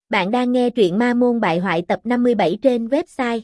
Bạn đang nghe truyện Ma Môn Bại Hoại tập 57 trên website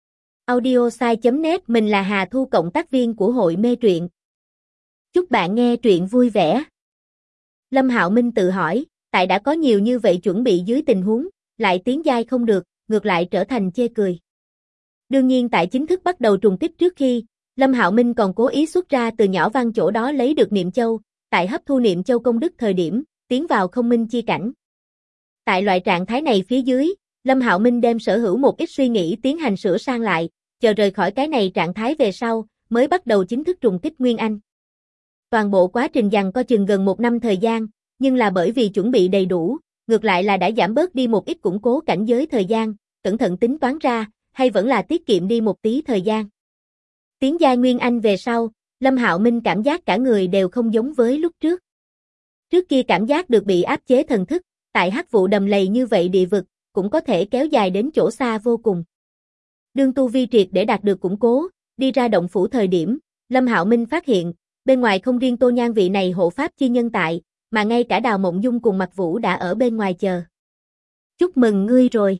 audiosai.net. Mình là Hà Thu, cộng tác viên của hội mê truyện. Chúc bạn nghe truyện vui vẻ. Lâm Hạo Minh tự hỏi, tại đã có nhiều như vậy chuẩn bị dưới tình huống, lại tiến giai không được, ngược lại trở thành chê cười. Đương nhiên tại chính thức bắt đầu trùng kích trước khi, Lâm Hạo Minh còn cố ý xuất ra từ nhỏ văn chỗ đó lấy được niệm châu, tại hấp thu niệm châu công đức thời điểm, tiến vào không minh chi cảnh. Tại loại trạng thái này phía dưới, Lâm Hạo Minh đem sở hữu một ít suy nghĩ tiến hành sửa sang lại, chờ rời khỏi cái này trạng thái về sau, mới bắt đầu chính thức trùng kích Nguyên Anh. Toàn bộ quá trình giằng co chừng gần 1 năm thời gian, nhưng là bởi vì chuẩn bị đầy đủ, ngược lại là đã giảm bớt đi một ít củng cố cảnh giới thời gian, cẩn thận tính toán ra, hay vẫn là tiết kiệm đi một tí thời gian. Tiến giai Nguyên Anh về sau, Lâm Hạo Minh cảm giác cả người đều không giống với lúc trước. Trước kia cảm giác được bị áp chế thần thức, tại hắc vụ đầm lầy như vậy địa vực, cũng có thể kéo dài đến chỗ xa vô cùng. Đương tu vi triệt để đạt được củng cố, đi ra động phủ thời điểm, Lâm Hạo Minh phát hiện, bên ngoài không riêng Tô Nhan vị này hộ pháp chi nhân tại, mà ngay cả Đào Mộng Dung cùng Mạc Vũ đã ở bên ngoài chờ. Chúc mừng ngươi rồi.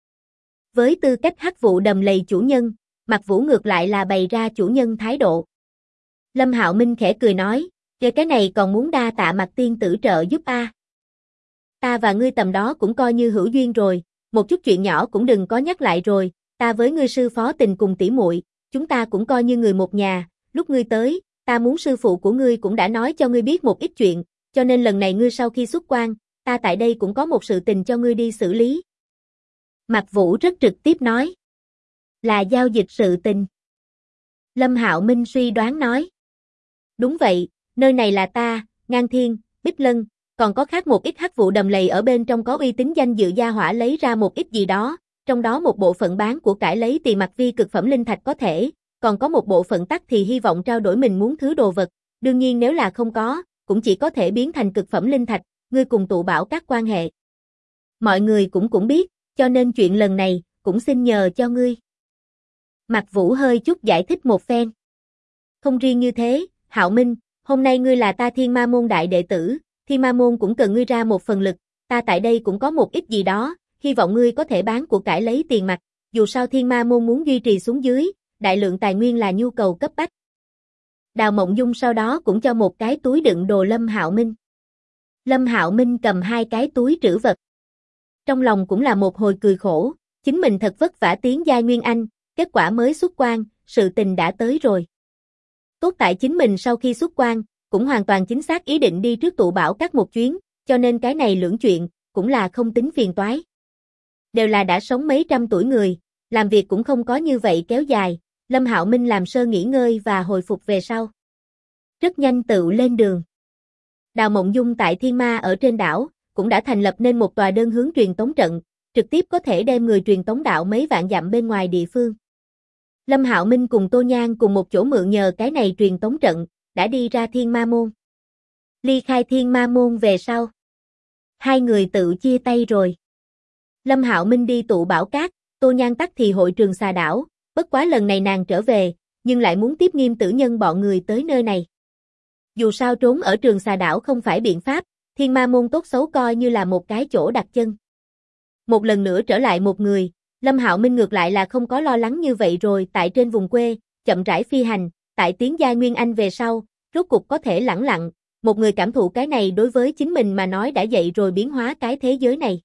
Với tư cách hắc vụ đầm lầy chủ nhân, Mạc Vũ ngược lại là bày ra chủ nhân thái độ. Lâm Hạo Minh khẽ cười nói, cái này còn muốn đa tạ Mạc tiên tử trợ giúp a. Ta và ngươi tầm đó cũng coi như hữu duyên rồi, một chút chuyện nhỏ cũng đừng có nhắc lại rồi, ta với ngươi sư phó tình cùng tỷ muội, chúng ta cũng coi như người một nhà, lúc ngươi tới, ta muốn sư phụ của ngươi cũng đã nói cho ngươi biết một ít chuyện, cho nên lần này ngươi sau khi xuất quan, ta tại đây cũng có một sự tình cho ngươi đi xử lý. Mạc Vũ rất trực tiếp nói. Là giao dịch sự tình. Lâm Hạo Minh suy đoán nói. Đúng vậy, nơi này là ta, Ngang Thiên, Bích Lân, còn có khác một ít hắc vụ đầm lầy ở bên trong có uy tín danh dự gia hỏa lấy ra một ít gì đó, trong đó một bộ phận bán của cải lấy tiền mặt vi cực phẩm linh thạch có thể, còn có một bộ phận tắc thì hy vọng trao đổi mình muốn thứ đồ vật, đương nhiên nếu là không có, cũng chỉ có thể biến thành cực phẩm linh thạch, ngươi cùng tụ bảo các quan hệ. Mọi người cũng biết, cho nên chuyện lần này, cũng xin nhờ cho ngươi. Mạc Vũ hơi chút giải thích một phen. Không riêng như thế, Hạo Minh, hôm nay ngươi là ta Thiên Ma môn đại đệ tử, Thiên Ma môn cũng cần ngươi ra một phần lực, ta tại đây cũng có một ít gì đó, hy vọng ngươi có thể bán của cải lấy tiền mặt, dù sao Thiên Ma môn muốn duy trì xuống dưới, đại lượng tài nguyên là nhu cầu cấp bách. Đào Mộng Dung sau đó cũng cho một cái túi đựng đồ Lâm Hạo Minh. Lâm Hạo Minh cầm 2 cái túi trữ vật. Trong lòng cũng là một hồi cười khổ, chính mình thật vất vả tiến giai Nguyên Anh, kết quả mới xuất quan, sự tình đã tới rồi. Tốt tại chính mình sau khi xuất quan, cũng hoàn toàn chính xác ý định đi trước tụ bảo các một chuyến, cho nên cái này lưỡng chuyện, cũng là không tính phiền toái. Đều là đã sống mấy trăm tuổi người, làm việc cũng không có như vậy kéo dài, Lâm Hạo Minh làm sơ nghỉ ngơi và hồi phục về sau. Rất nhanh tựu lên đường. Đào Mộng Dung tại Thiên Ma ở trên đảo, cũng đã thành lập nên một tòa đơn hướng truyền tống trận, trực tiếp có thể đem người truyền tống đạo mấy vạn dặm bên ngoài địa phương. Lâm Hạo Minh cùng Tô Nhan cùng một chỗ mượn nhờ cái này truyền tống trận, đã đi ra Thiên Ma môn. Ly khai Thiên Ma môn về sau, hai người tự chia tay rồi. Lâm Hạo Minh đi tụ bảo cát, Tô Nhan tắc thì hội trường xà đảo, bất quá lần này nàng trở về, nhưng lại muốn tiếp Nghiêm Tử Nhân bọn người tới nơi này. Dù sao trốn ở trường xà đảo không phải biện pháp, Thiên Ma môn tốt xấu coi như là một cái chỗ đặt chân. Một lần nữa trở lại một người, Lâm Hạo Minh ngược lại là không có lo lắng như vậy rồi, tại trên vùng quê, chậm rãi phi hành, tại tiến giai Nguyên Anh về sau, rốt cục có thể lẳng lặng, một người cảm thụ cái này đối với chính mình mà nói đã dậy rồi biến hóa cái thế giới này.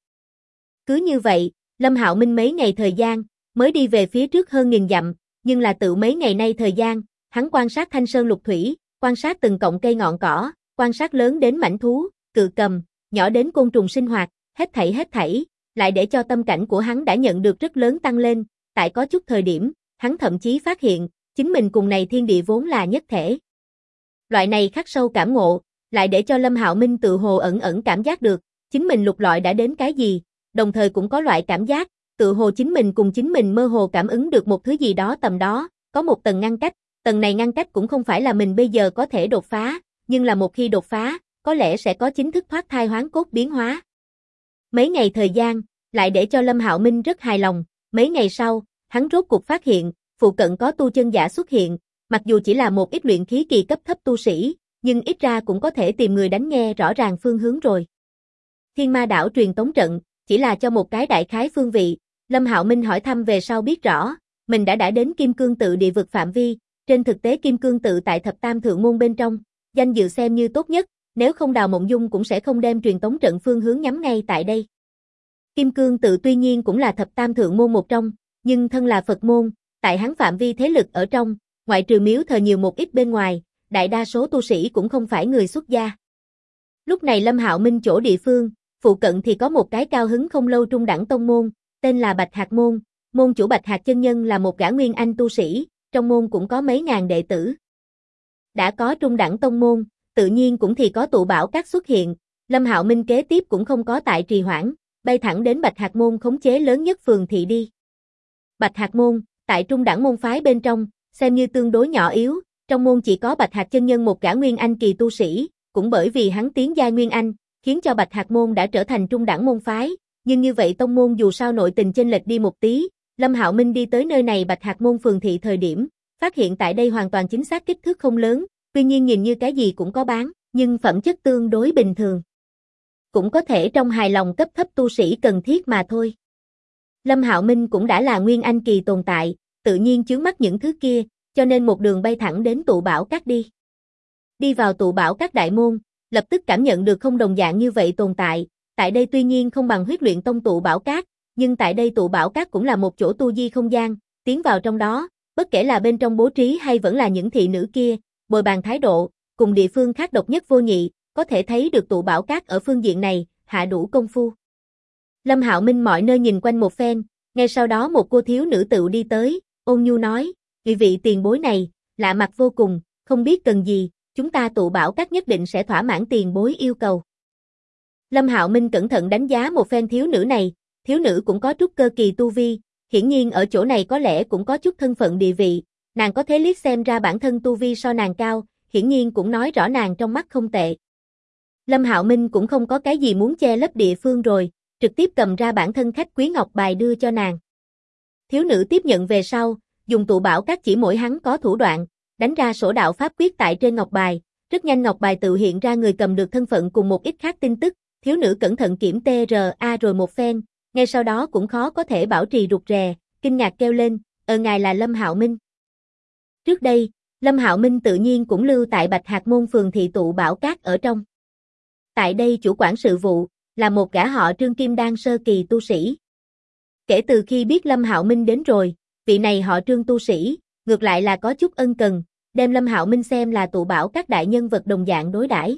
Cứ như vậy, Lâm Hạo Minh mấy ngày thời gian, mới đi về phía trước hơn 1000 dặm, nhưng là tự mấy ngày nay thời gian, hắn quan sát thanh sơn lục thủy, quan sát từng cọng cây ngọn cỏ, quan sát lớn đến mãnh thú, cự cầm, nhỏ đến côn trùng sinh hoạt, hết thảy, lại để cho tâm cảnh của hắn đã nhận được rất lớn tăng lên, tại có chút thời điểm, hắn thậm chí phát hiện, chính mình cùng này thiên địa vốn là nhất thể. Loại này khắc sâu cảm ngộ, lại để cho Lâm Hạo Minh tự hồ ẩn cảm giác được, chính mình lục lọi đã đến cái gì, đồng thời cũng có loại cảm giác, tự hồ chính mình cùng chính mình mơ hồ cảm ứng được một thứ gì đó tầm đó, có một tầng ngăn cách, tầng này ngăn cách cũng không phải là mình bây giờ có thể đột phá, nhưng là một khi đột phá, có lẽ sẽ có chính thức thoát thai hoán cốt biến hóa. Mấy ngày thời gian, lại để cho Lâm Hạo Minh rất hài lòng, mấy ngày sau, hắn rốt cuộc phát hiện, phụ cận có tu chân giả xuất hiện, mặc dù chỉ là một ít luyện khí kỳ cấp thấp tu sĩ, nhưng ít ra cũng có thể tìm người đánh nghe rõ ràng phương hướng rồi. Thiên Ma đảo truyền tống trận, chỉ là cho một cái đại khái phương vị. Lâm Hạo Minh hỏi thăm về sau biết rõ, mình đã đến Kim Cương Tự địa vực phạm vi, trên thực tế Kim Cương Tự tại thập tam thượng môn bên trong, danh dự xem như tốt nhất, nếu không Đào Mộng Dung cũng sẽ không đem truyền tống trận phương hướng nhắm ngay tại đây. Kim Cương Tự tuy nhiên cũng là thập tam thượng môn một trong, nhưng thân là Phật môn, tại hắn phạm vi thế lực ở trong, ngoại trừ miếu thờ nhiều một ít bên ngoài, đại đa số tu sĩ cũng không phải người xuất gia. Lúc này Lâm Hạo Minh chỗ địa phương, phụ cận thì có một cái cao hứng không lâu trung đẳng tông môn, tên là Bạch Hạc Môn, môn chủ Bạch Hạc chân nhân là một gã nguyên anh tu sĩ, trong môn cũng có mấy ngàn đệ tử. Đã có trung đẳng tông môn, tự nhiên cũng thì có tụ bảo các xuất hiện, Lâm Hạo Minh kế tiếp cũng không có tại trì hoãn, bay thẳng đến Bạch Hạc Môn khống chế lớn nhất phường thị đi. Bạch Hạc Môn, tại trung đẳng môn phái bên trong, xem như tương đối nhỏ yếu, trong môn chỉ có Bạch Hạc chân nhân một gã nguyên anh kỳ tu sĩ, cũng bởi vì hắn tiến giai nguyên anh, khiến cho Bạch Hạc Môn đã trở thành trung đẳng môn phái, nhưng như vậy tông môn dù sao nội tình chênh lệch đi một tí, Lâm Hạo Minh đi tới nơi này Bạch Hạc Môn phường thị thời điểm, phát hiện tại đây hoàn toàn chính xác kích thước không lớn, tuy nhiên nhìn như cái gì cũng có bán, nhưng phẩm chất tương đối bình thường. Cũng có thể trong hài lòng cấp thấp tu sĩ cần thiết mà thôi. Lâm Hạo Minh cũng đã là nguyên anh kỳ tồn tại, tự nhiên chướng mắt những thứ kia, cho nên một đường bay thẳng đến tụ bảo các đi. Đi vào tụ bảo các đại môn, lập tức cảm nhận được không đồng dạng như vậy tồn tại, tại đây tuy nhiên không bằng Huyết Luyện Tông tụ bảo các, nhưng tại đây tụ bảo các cũng là một chỗ tu di không gian, tiến vào trong đó, bất kể là bên trong bố trí hay vẫn là những thị nữ kia, bồi bàn thái độ, cùng địa phương khác độc nhất vô nhị, có thể thấy được tụ bảo các ở phương diện này, hạ đủ công phu. Lâm Hạo Minh mọi nơi nhìn quanh một phen, ngay sau đó một cô thiếu nữ tựu đi tới, ôn nhu nói, vị tiền bối này, lạ mặt vô cùng, không biết cần gì, chúng ta tụ bảo các nhất định sẽ thỏa mãn tiền bối yêu cầu. Lâm Hạo Minh cẩn thận đánh giá một phen thiếu nữ này, thiếu nữ cũng có trúc cơ kỳ tu vi, hiển nhiên ở chỗ này có lẽ cũng có chút thân phận địa vị, nàng có thể liếc xem ra bản thân tu vi so nàng cao, hiển nhiên cũng nói rõ nàng trong mắt không tệ. Lâm Hạo Minh cũng không có cái gì muốn che lấp địa phương rồi, trực tiếp cầm ra bản thân khách quý ngọc bài đưa cho nàng. Thiếu nữ tiếp nhận về sau, dùng tụ bảo các chỉ mỗi hắn có thủ đoạn, đánh ra sổ đạo pháp quyết tại trên ngọc bài, rất nhanh ngọc bài tự hiện ra người cầm được thân phận cùng một ít khác tin tức, thiếu nữ cẩn thận kiểm TRA rồi một phen, ngay sau đó cũng khó có thể bảo trì rụt rè, kinh ngạc kêu lên, ngài là Lâm Hạo Minh. Trước đây, Lâm Hạo Minh tự nhiên cũng lưu tại Bạch Hạc Môn phường thị tụ bảo các ở trong. Tại đây chủ quản sự vụ, là một gã họ Trương Kim Đan sơ kỳ tu sĩ. Kể từ khi biết Lâm Hạo Minh đến rồi, vị này họ Trương tu sĩ, ngược lại là có chút ân cần, đem Lâm Hạo Minh xem là tụ bảo các đại nhân vật đồng dạng đối đãi.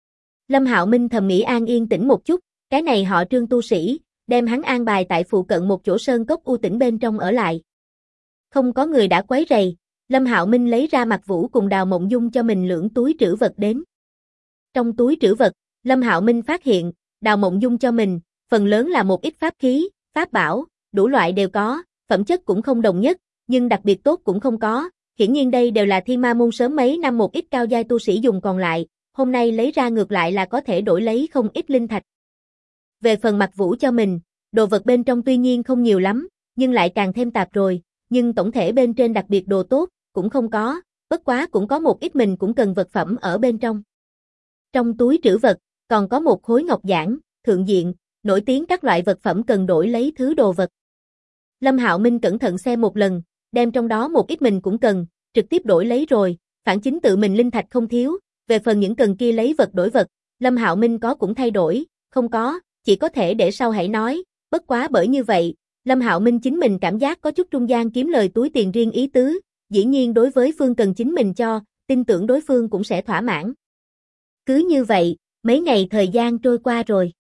Lâm Hạo Minh thầm nghĩ an yên tĩnh một chút, cái này họ Trương tu sĩ, đem hắn an bài tại phụ cận một chỗ sơn cốc u tĩnh bên trong ở lại. Không có người đã quấy rầy, Lâm Hạo Minh lấy ra Mặc Vũ cùng Đào Mộng Dung cho mình lưỡng túi trữ vật đến. Trong túi trữ vật, Lâm Hạo Minh phát hiện, Đào Mộng Dung cho mình, phần lớn là một ít pháp khí, pháp bảo, đủ loại đều có, phẩm chất cũng không đồng nhất, nhưng đặc biệt tốt cũng không có, hiển nhiên đây đều là Thiên Ma môn sớm mấy năm một ít cao giai tu sĩ dùng còn lại, hôm nay lấy ra ngược lại là có thể đổi lấy không ít linh thạch. Về phần Mặc Vũ cho mình, đồ vật bên trong tuy nhiên không nhiều lắm, nhưng lại càng thêm tạp rồi, nhưng tổng thể bên trên đặc biệt đồ tốt, cũng không có, bất quá cũng có một ít mình cũng cần vật phẩm ở bên trong. Trong túi trữ vật, còn có một khối ngọc giản, thượng diện, nổi tiếng các loại vật phẩm cần đổi lấy thứ đồ vật. Lâm Hạo Minh cẩn thận xem một lần, đem trong đó một ít mình cũng cần, trực tiếp đổi lấy rồi, phản chính tự mình linh thạch không thiếu, về phần những cần kia lấy vật đổi vật, Lâm Hạo Minh có cũng thay đổi, không có, chỉ có thể để sau hãy nói, bất quá bởi như vậy, Lâm Hạo Minh chính mình cảm giác có chút trung gian kiếm lời túi tiền riêng ý tứ, dĩ nhiên đối với phương cần chính mình cho, tin tưởng đối phương cũng sẽ thỏa mãn. Cứ như vậy, mấy ngày thời gian trôi qua rồi.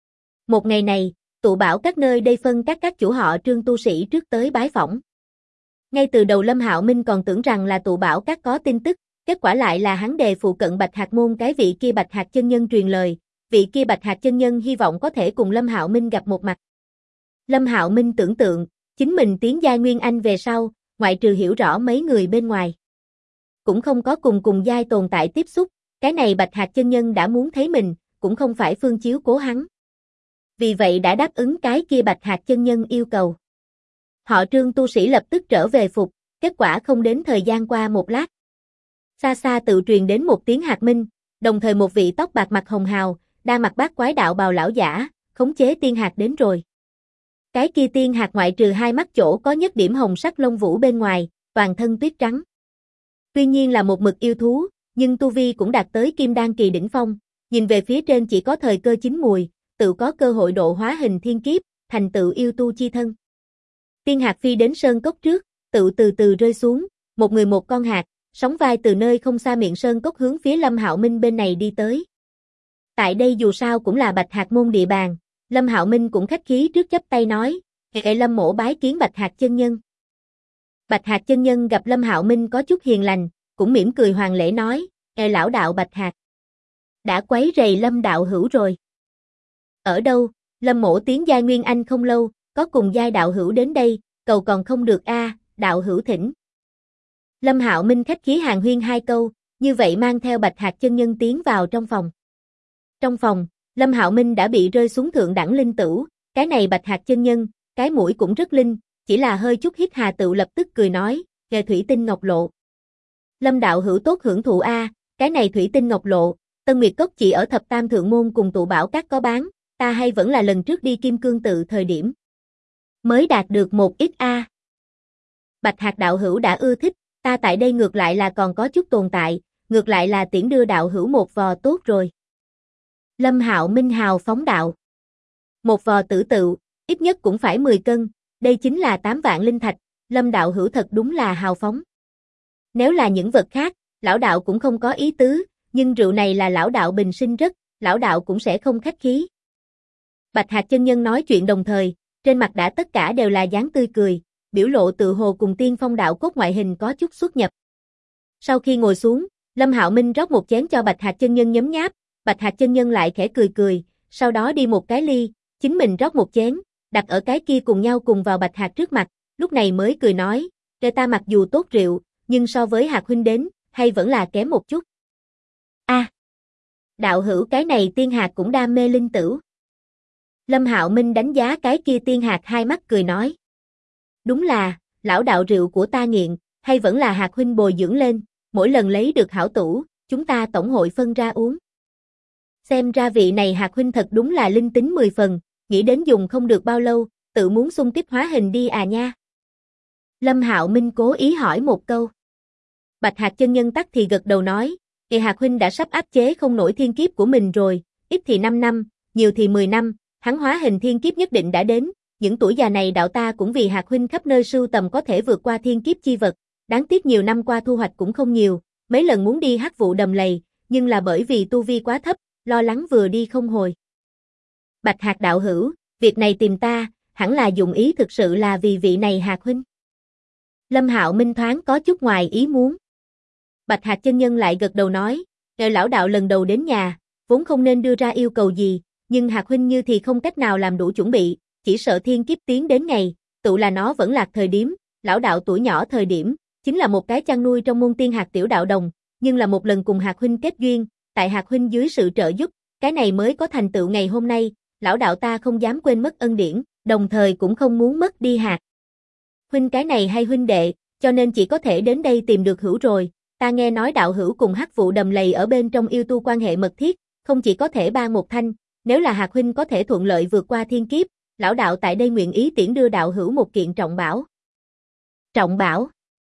Một ngày này, tụ bảo các nơi đây phân các chủ họ Trương tu sĩ trước tới bái phỏng. Ngay từ đầu Lâm Hạo Minh còn tưởng rằng là tụ bảo các có tin tức, kết quả lại là hắn đề phụ cận Bạch Hạc Môn cái vị kia Bạch Hạc chân nhân truyền lời, vị kia Bạch Hạc chân nhân hy vọng có thể cùng Lâm Hạo Minh gặp một mặt. Lâm Hạo Minh tưởng tượng, chính mình tiến giai nguyên anh về sau, ngoại trừ hiểu rõ mấy người bên ngoài, cũng không có cùng giai tồn tại tiếp xúc, cái này Bạch Hạc chân nhân đã muốn thấy mình, cũng không phải phương chiếu cố hắn. Vì vậy đã đáp ứng cái kia Bạch Hạc chân nhân yêu cầu. Họ Trương tu sĩ lập tức trở về phục, kết quả không đến thời gian qua một lát. Xa xa tự truyền đến một tiếng hạt minh, đồng thời một vị tóc bạc mặt hồng hào, đang mặc bát quái đạo bào lão giả, khống chế tiên hạc đến rồi. Cái kia tiên hạc ngoại trừ hai mắt chỗ có nhất điểm hồng sắc lông vũ bên ngoài, toàn thân tuyết trắng. Tuy nhiên là một mực yêu thú, nhưng tu vi cũng đạt tới kim đan kỳ đỉnh phong, nhìn về phía trên chỉ có thời cơ chín mùi, tự có cơ hội độ hóa hình thiên kiếp, thành tựu yêu tu chi thân. Tiên hạc phi đến sơn cốc trước, tự từ từ rơi xuống, một người một con hạc, sóng vai từ nơi không xa miệng sơn cốc hướng phía Lâm Hạo Minh bên này đi tới. Tại đây dù sao cũng là Bạch Hạc môn địa bàn, Lâm Hạo Minh cũng khách khí trước chắp tay nói, "Hệ Lâm mỗ bái kiến Bạch Hạc chân nhân." Bạch Hạc chân nhân gặp Lâm Hạo Minh có chút hiền lành, cũng mỉm cười hoàng lễ nói, lão đạo Bạch Hạc, đã quấy rầy Lâm đạo hữu rồi." "Ở đâu? Lâm mỗ tiến giai nguyên anh không lâu, có cùng giai đạo hữu đến đây, cầu còn không được a, đạo hữu thỉnh." Lâm Hạo Minh khách khí hàn huyên hai câu, như vậy mang theo Bạch Hạc chân nhân tiến vào trong phòng. Trong phòng, Lâm Hạo Minh đã bị rơi xuống thượng đẳng linh tửu, cái này Bạch Hạc chân nhân, cái mũi cũng rất linh, chỉ là hơi chút hít hà tựu lập tức cười nói, "Nghề thủy tinh ngọc lộ." "Lâm đạo hữu tốt hưởng thụ a, cái này thủy tinh ngọc lộ, Tân Nguyệt Cốc chỉ ở Thập Tam Thượng Môn cùng tụ bảo các có bán, ta hay vẫn là lần trước đi Kim Cương Tự thời điểm mới đạt được một ít a." "Bạch Hạc đạo hữu đã ưa thích, ta tại đây ngược lại là còn có chút tồn tại, ngược lại là tiễn đưa đạo hữu một vò tốt rồi." Lâm Hạo Minh hào phóng đạo. "Một vò tử tựu, ít nhất cũng phải 10 cân, đây chính là 8 vạn linh thạch, Lâm đạo hữu thật đúng là hào phóng. Nếu là những vật khác, lão đạo cũng không có ý tứ, nhưng rượu này là lão đạo bình sinh rất, lão đạo cũng sẽ không khách khí." Bạch Hạc chân nhân nói chuyện đồng thời, trên mặt đã tất cả đều là dáng tươi cười, biểu lộ tự hồ cùng tiên phong đạo cốt ngoại hình có chút xuất nhập. Sau khi ngồi xuống, Lâm Hạo Minh rót một chén cho Bạch Hạc chân nhân nhấm nháp, Bạch Hạc chân nhân lại khẽ cười cười, sau đó đi một cái ly, chính mình rót một chén, đặt ở cái kia cùng nhau cùng vào Bạch Hạc trước mặt, lúc này mới cười nói, "Kể ta mặc dù tốt rượu, nhưng so với Hạc huynh đến, hay vẫn là kém một chút." "A, đạo hữu cái này tiên hạc cũng đam mê linh tửu." Lâm Hạo Minh đánh giá cái kia tiên hạc hai mắt cười nói, "Đúng là, lão đạo rượu của ta nghiện, hay vẫn là Hạc huynh bồi dưỡng lên, mỗi lần lấy được hảo tủ, chúng ta tổng hội phân ra uống. Xem ra vị này Hạc huynh thật đúng là linh tính 10 phần, nghĩ đến dùng không được bao lâu, tự muốn xung kích hóa hình đi à nha." Lâm Hạo Minh cố ý hỏi một câu. Bạch Hạc chân nhân tắc thì gật đầu nói, Hạc huynh đã sắp áp chế không nổi thiên kiếp của mình rồi, ít thì 5 năm, nhiều thì 10 năm, hắn hóa hình thiên kiếp nhất định đã đến, những tuổi già này đạo ta cũng vì Hạc huynh khắp nơi sưu tầm có thể vượt qua thiên kiếp chi vật, đáng tiếc nhiều năm qua thu hoạch cũng không nhiều, mấy lần muốn đi hắc vụ đầm lầy, nhưng là bởi vì tu vi quá thấp, lo lắng vừa đi không hồi. Bạch Hạc đạo hữu, việc này tìm ta, hẳn là dụng ý thực sự là vì vị này Hạc huynh. Lâm Hạo Minh thoáng có chút ngoài ý muốn. Bạch Hạc chân nhân lại gật đầu nói, lão đạo lần đầu đến nhà, vốn không nên đưa ra yêu cầu gì, nhưng Hạc huynh như thì không cách nào làm đủ chuẩn bị, chỉ sợ thiên kiếp tiến đến ngày, tụ là nó vẫn lạc thời điểm, lão đạo tuổi nhỏ thời điểm, chính là một cái chăn nuôi trong môn tiên hạc tiểu đạo đồng, nhưng là một lần cùng Hạc huynh kết duyên, tại Hạc huynh dưới sự trợ giúp, cái này mới có thành tựu ngày hôm nay, lão đạo ta không dám quên mất ân điển, đồng thời cũng không muốn mất đi Hạc huynh cái này hay huynh đệ, cho nên chỉ có thể đến đây tìm được hữu rồi. Ta nghe nói đạo hữu cùng hắc vụ đầm lầy ở bên trong yêu tu quan hệ mật thiết, không chỉ có thể ban một thanh, nếu là Hạc huynh có thể thuận lợi vượt qua thiên kiếp, lão đạo tại đây nguyện ý tiễn đưa đạo hữu một kiện trọng bảo. Trọng bảo?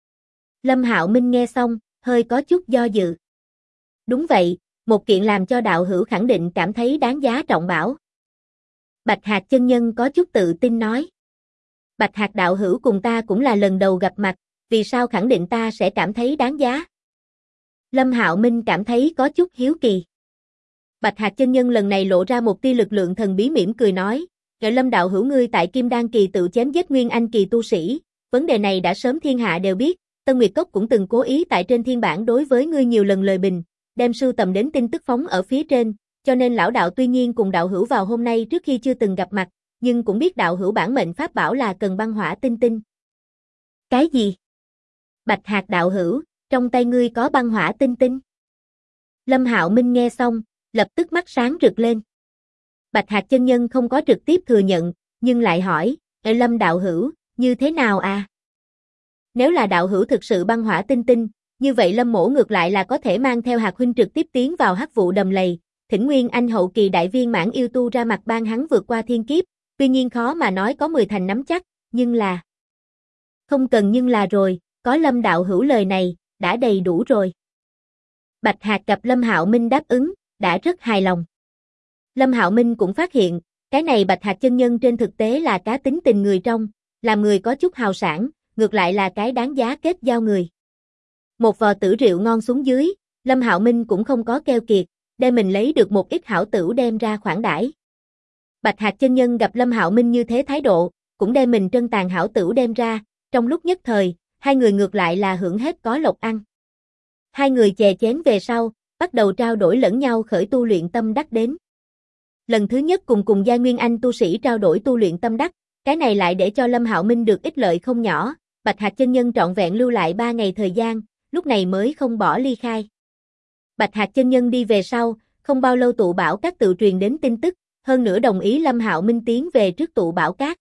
Lâm Hạo Minh nghe xong, hơi có chút do dự. Đúng vậy, một kiện làm cho đạo hữu khẳng định cảm thấy đáng giá trọng bảo. Bạch Hạc chân nhân có chút tự tin nói. Bạch Hạc đạo hữu cùng ta cũng là lần đầu gặp mặt, vì sao khẳng định ta sẽ cảm thấy đáng giá? Lâm Hạo Minh cảm thấy có chút hiếu kỳ. Bạch Hạc chân nhân lần này lộ ra một tia lực lượng thần bí mỉm cười nói, Lâm đạo hữu ngươi tại Kim Đan kỳ tự chém giết nguyên anh kỳ tu sĩ, vấn đề này đã sớm thiên hạ đều biết, Tân Nguyệt Cốc cũng từng cố ý tại trên thiên bản đối với ngươi nhiều lần lời bình, đem sưu tầm đến tin tức phóng ở phía trên, cho nên lão đạo tuy nhiên cùng đạo hữu vào hôm nay trước khi chưa từng gặp mặt, nhưng cũng biết đạo hữu bản mệnh pháp bảo là cần băng hỏa tinh tinh. Cái gì? Bạch Hạc đạo hữu, trong tay ngươi có băng hỏa tinh tinh? Lâm Hạo Minh nghe xong, lập tức mắt sáng rực lên. Bạch Hạc chân nhân không có trực tiếp thừa nhận, nhưng lại hỏi, Lâm đạo hữu, như thế nào à? Nếu là đạo hữu thực sự băng hỏa tinh tinh, như vậy Lâm mỗ ngược lại là có thể mang theo Hạc huynh trực tiếp tiến vào hắc vụ đầm lầy, thỉnh Nguyên Anh hậu kỳ đại viên mãn yêu tu ra mặt ban hắn vượt qua thiên kiếp, tuy nhiên khó mà nói có 10 thành nắm chắc, nhưng là... Không cần nhưng là rồi, có Lâm đạo hữu lời này, đã đầy đủ rồi. Bạch Hạc gặp Lâm Hạo Minh đáp ứng, đã rất hài lòng. Lâm Hạo Minh cũng phát hiện, cái này Bạch Hạc chân nhân trên thực tế là cá tính tình người trong, làm người có chút hào sảng, ngược lại là cái đáng giá kết giao người. Một vò tử rượu ngon xuống dưới, Lâm Hạo Minh cũng không có keo kiệt, đem mình lấy được một ít hảo tửu đem ra khoản đãi. Bạch Hạc chân nhân gặp Lâm Hạo Minh như thế thái độ, cũng đem mình trân tàn hảo tửu đem ra, trong lúc nhất thời, hai người ngược lại là hưởng hết có lộc ăn. Hai người chè chén về sau, bắt đầu trao đổi lẫn nhau khởi tu luyện tâm đắc đến. Lần thứ nhất cùng giai Nguyên Anh tu sĩ trao đổi tu luyện tâm đắc, cái này lại để cho Lâm Hạo Minh được ích lợi không nhỏ, Bạch Hạc chân nhân trọn vẹn lưu lại 3 ngày thời gian, lúc này mới không bỏ ly khai. Bạch Hạc chân nhân đi về sau, không bao lâu tụ bảo các tự truyền đến tin tức, hơn nữa đồng ý Lâm Hạo Minh tiến về trước tụ bảo các.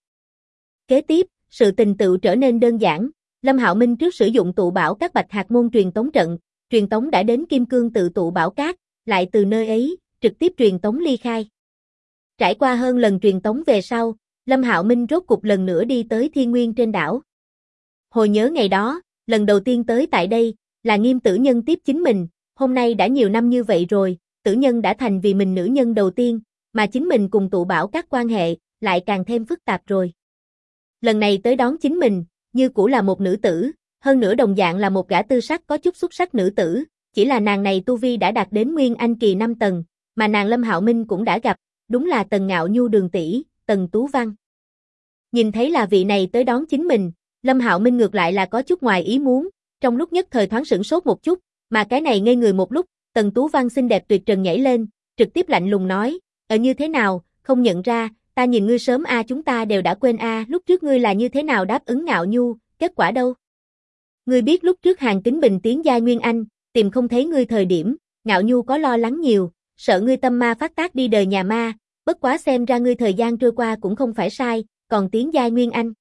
Kế tiếp, sự tình tự trở nên đơn giản, Lâm Hạo Minh trước sử dụng tụ bảo các Bạch Hạc môn truyền tống trận, truyền tống đã đến Kim Cương tự tụ bảo các, lại từ nơi ấy, trực tiếp truyền tống ly khai. Trải qua hơn lần truyền tống về sau, Lâm Hạo Minh rốt cục lần nữa đi tới Thiên Nguyên trên đảo. Hồi nhớ ngày đó, lần đầu tiên tới tại đây, là Nghiêm Tử Nhân tiếp chính mình, hôm nay đã nhiều năm như vậy rồi, Tử Nhân đã thành vì mình nữ nhân đầu tiên, mà chính mình cùng tụ bảo các quan hệ, lại càng thêm phức tạp rồi. Lần này tới đón chính mình, như cũ là một nữ tử, hơn nữa đồng dạng là một gã tư sắc có chút xuất sắc nữ tử, chỉ là nàng này tu vi đã đạt đến Nguyên Anh kỳ 5 tầng, mà nàng Lâm Hạo Minh cũng đã gặp, đúng là Tần Ngạo Nhu đường tỷ, Tần Tú Văn. Nhìn thấy là vị này tới đón chính mình, Lâm Hạo Minh ngược lại là có chút ngoài ý muốn, trong lúc nhất thời thoáng sửng sốt một chút, mà cái này ngây người một lúc, Tần Tú Văn xinh đẹp tuyệt trần nhảy lên, trực tiếp lạnh lùng nói, như thế nào, không nhận ra, ta nhìn ngươi sớm chúng ta đều đã quên lúc trước ngươi là như thế nào đáp ứng Ngạo Nhu, kết quả đâu? Ngươi biết lúc trước Hàn Kính Bình tiến giai Nguyên Anh, tìm không thấy ngươi thời điểm, Ngạo Nhu có lo lắng nhiều, sợ ngươi tâm ma phát tác đi đời nhà ma, bất quá xem ra ngươi thời gian trôi qua cũng không phải sai, còn tiến giai Nguyên Anh.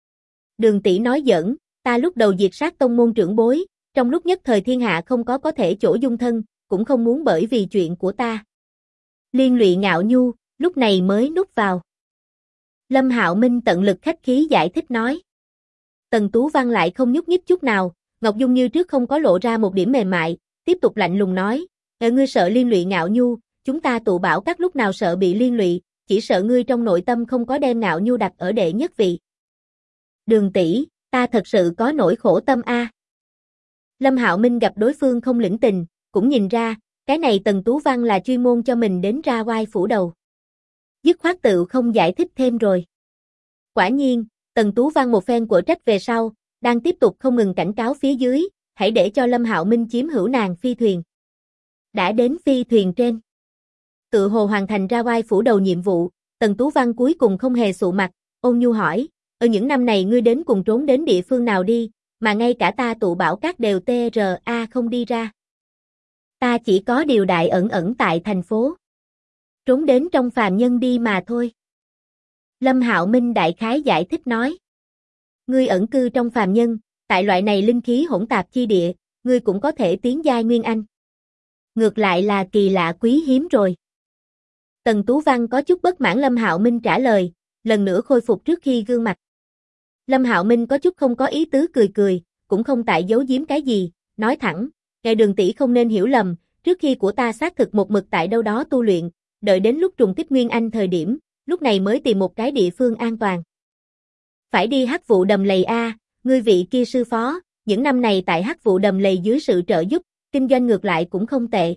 Đường tỷ nói giỡn, ta lúc đầu diệt sát tông môn trưởng bối, trong lúc nhất thời thiên hạ không có thể chỗ dung thân, cũng không muốn bởi vì chuyện của ta. Liên lụy Ngạo Nhu, lúc này mới núp vào. Lâm Hạo Minh tận lực khách khí giải thích nói. Tần Tú Văn lại không nhúc nhích chút nào, Ngọc Dung như trước không có lộ ra một điểm mềm mại, tiếp tục lạnh lùng nói, ngươi sợ liên lụy Ngạo Nhu, chúng ta tụ bảo các lúc nào sợ bị liên lụy, chỉ sợ ngươi trong nội tâm không có đem Ngạo Nhu đặt ở đệ nhất vị. Đường tỷ, ta thật sự có nỗi khổ tâm Lâm Hạo Minh gặp đối phương không lĩnh tình, cũng nhìn ra, cái này Tần Tú Văn là chuyên môn cho mình đến ra oai phủ đầu. Dứt khoát tự không giải thích thêm rồi. Quả nhiên, Tần Tú Văn một phen của trách về sau, đang tiếp tục không ngừng cảnh cáo phía dưới, hãy để cho Lâm Hạo Minh chiếm hữu nàng phi thuyền. Đã đến phi thuyền trên. Tự hồ hoàn thành ra oai phủ đầu nhiệm vụ, Tần Tú Văn cuối cùng không hề sụ mặt, ôn nhu hỏi, ở những năm này ngươi đến cùng trốn đến địa phương nào đi, mà ngay cả ta tụ bảo các đều TRA không đi ra. Ta chỉ có điều đại ẩn tại thành phố. Trốn đến trong phàm nhân đi mà thôi. Lâm Hạo Minh đại khái giải thích nói. Ngươi ẩn cư trong phàm nhân, tại loại này linh khí hỗn tạp chi địa, ngươi cũng có thể tiến giai Nguyên Anh. Ngược lại là kỳ lạ quý hiếm rồi. Tần Tú Văn có chút bất mãn Lâm Hạo Minh trả lời, lần nữa khôi phục trước khi gương mặt. Lâm Hạo Minh có chút không có ý tứ cười, cũng không tại giấu giếm cái gì, nói thẳng, ngài Đường tỷ không nên hiểu lầm, trước khi của ta xác thực một mực tại đâu đó tu luyện, đợi đến lúc trùng kích Nguyên Anh thời điểm, lúc này mới tìm một cái địa phương an toàn. Phải đi Hắc Vụ Đầm Lầy ngươi vị kia sư phó, những năm này tại Hắc Vụ Đầm Lầy dưới sự trợ giúp, kinh doanh ngược lại cũng không tệ.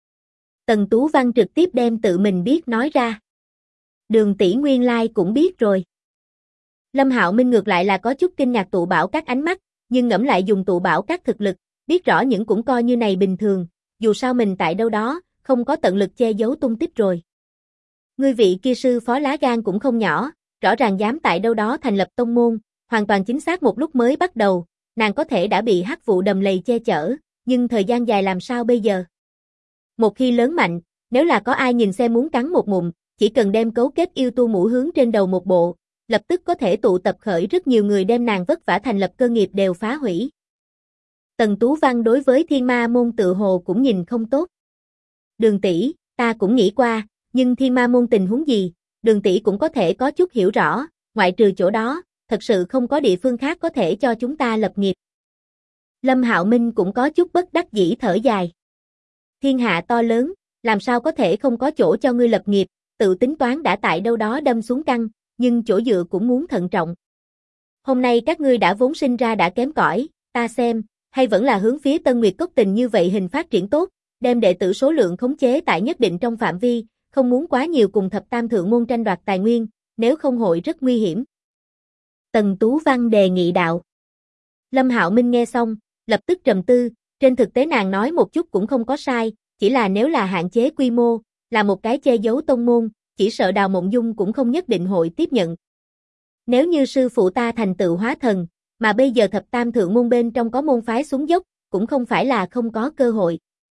Tần Tú Văn trực tiếp đem tự mình biết nói ra. Đường tỷ nguyên lai cũng biết rồi. Lâm Hạo Minh ngược lại là có chút kinh ngạc tụ bảo các ánh mắt, nhưng ngẫm lại dùng tụ bảo các thực lực, biết rõ những cũng coi như này bình thường, dù sao mình tại đâu đó, không có tận lực che giấu tung tích rồi. Ngươi vị kia sư phó lá gan cũng không nhỏ, rõ ràng dám tại đâu đó thành lập tông môn, hoàn toàn chính xác một lúc mới bắt đầu, nàng có thể đã bị Hắc Vụ Đầm Lầy che chở, nhưng thời gian dài làm sao bây giờ? Một khi lớn mạnh, nếu là có ai nhìn xem muốn cắn một ngụm, chỉ cần đem cấu kết yêu tu mũ hướng trên đầu một bộ, lập tức có thể tụ tập khởi rất nhiều người đem nàng vất vả thành lập cơ nghiệp đều phá hủy. Tần Tú Văn đối với Thiên Ma môn tự hồ cũng nhìn không tốt. Đường tỷ, Ta cũng nghĩ qua, nhưng Thiên Ma môn tình huống gì, Đường tỷ cũng có thể có chút hiểu rõ, ngoại trừ chỗ đó, thật sự không có địa phương khác có thể cho chúng ta lập nghiệp. Lâm Hạo Minh cũng có chút bất đắc dĩ thở dài. Thiên hạ to lớn, làm sao có thể không có chỗ cho ngươi lập nghiệp, tự tính toán đã tại đâu đó đâm xuống căng, nhưng chỗ dựa cũng muốn thận trọng. Hôm nay các ngươi đã vốn sinh ra đã kém cỏi, ta xem, hay vẫn là hướng phía Tân Nguyệt Cốc tình như vậy hình phát triển tốt, đem đệ tử số lượng khống chế tại nhất định trong phạm vi, không muốn quá nhiều cùng thập tam thượng môn tranh đoạt tài nguyên, nếu không hội rất nguy hiểm. Tần Tú Văn đề nghị đạo. Lâm Hạo Minh nghe xong, lập tức trầm tư, trên thực tế nàng nói một chút cũng không có sai, chỉ là nếu là hạn chế quy mô, là một cái che giấu tông môn, chỉ sợ Đào Mộng Dung cũng không nhất định hội tiếp nhận. Nếu như sư phụ ta thành tựu hóa thần, mà bây giờ thập tam thượng môn bên trong có môn phái xuống dốc, cũng không phải là không có cơ hội.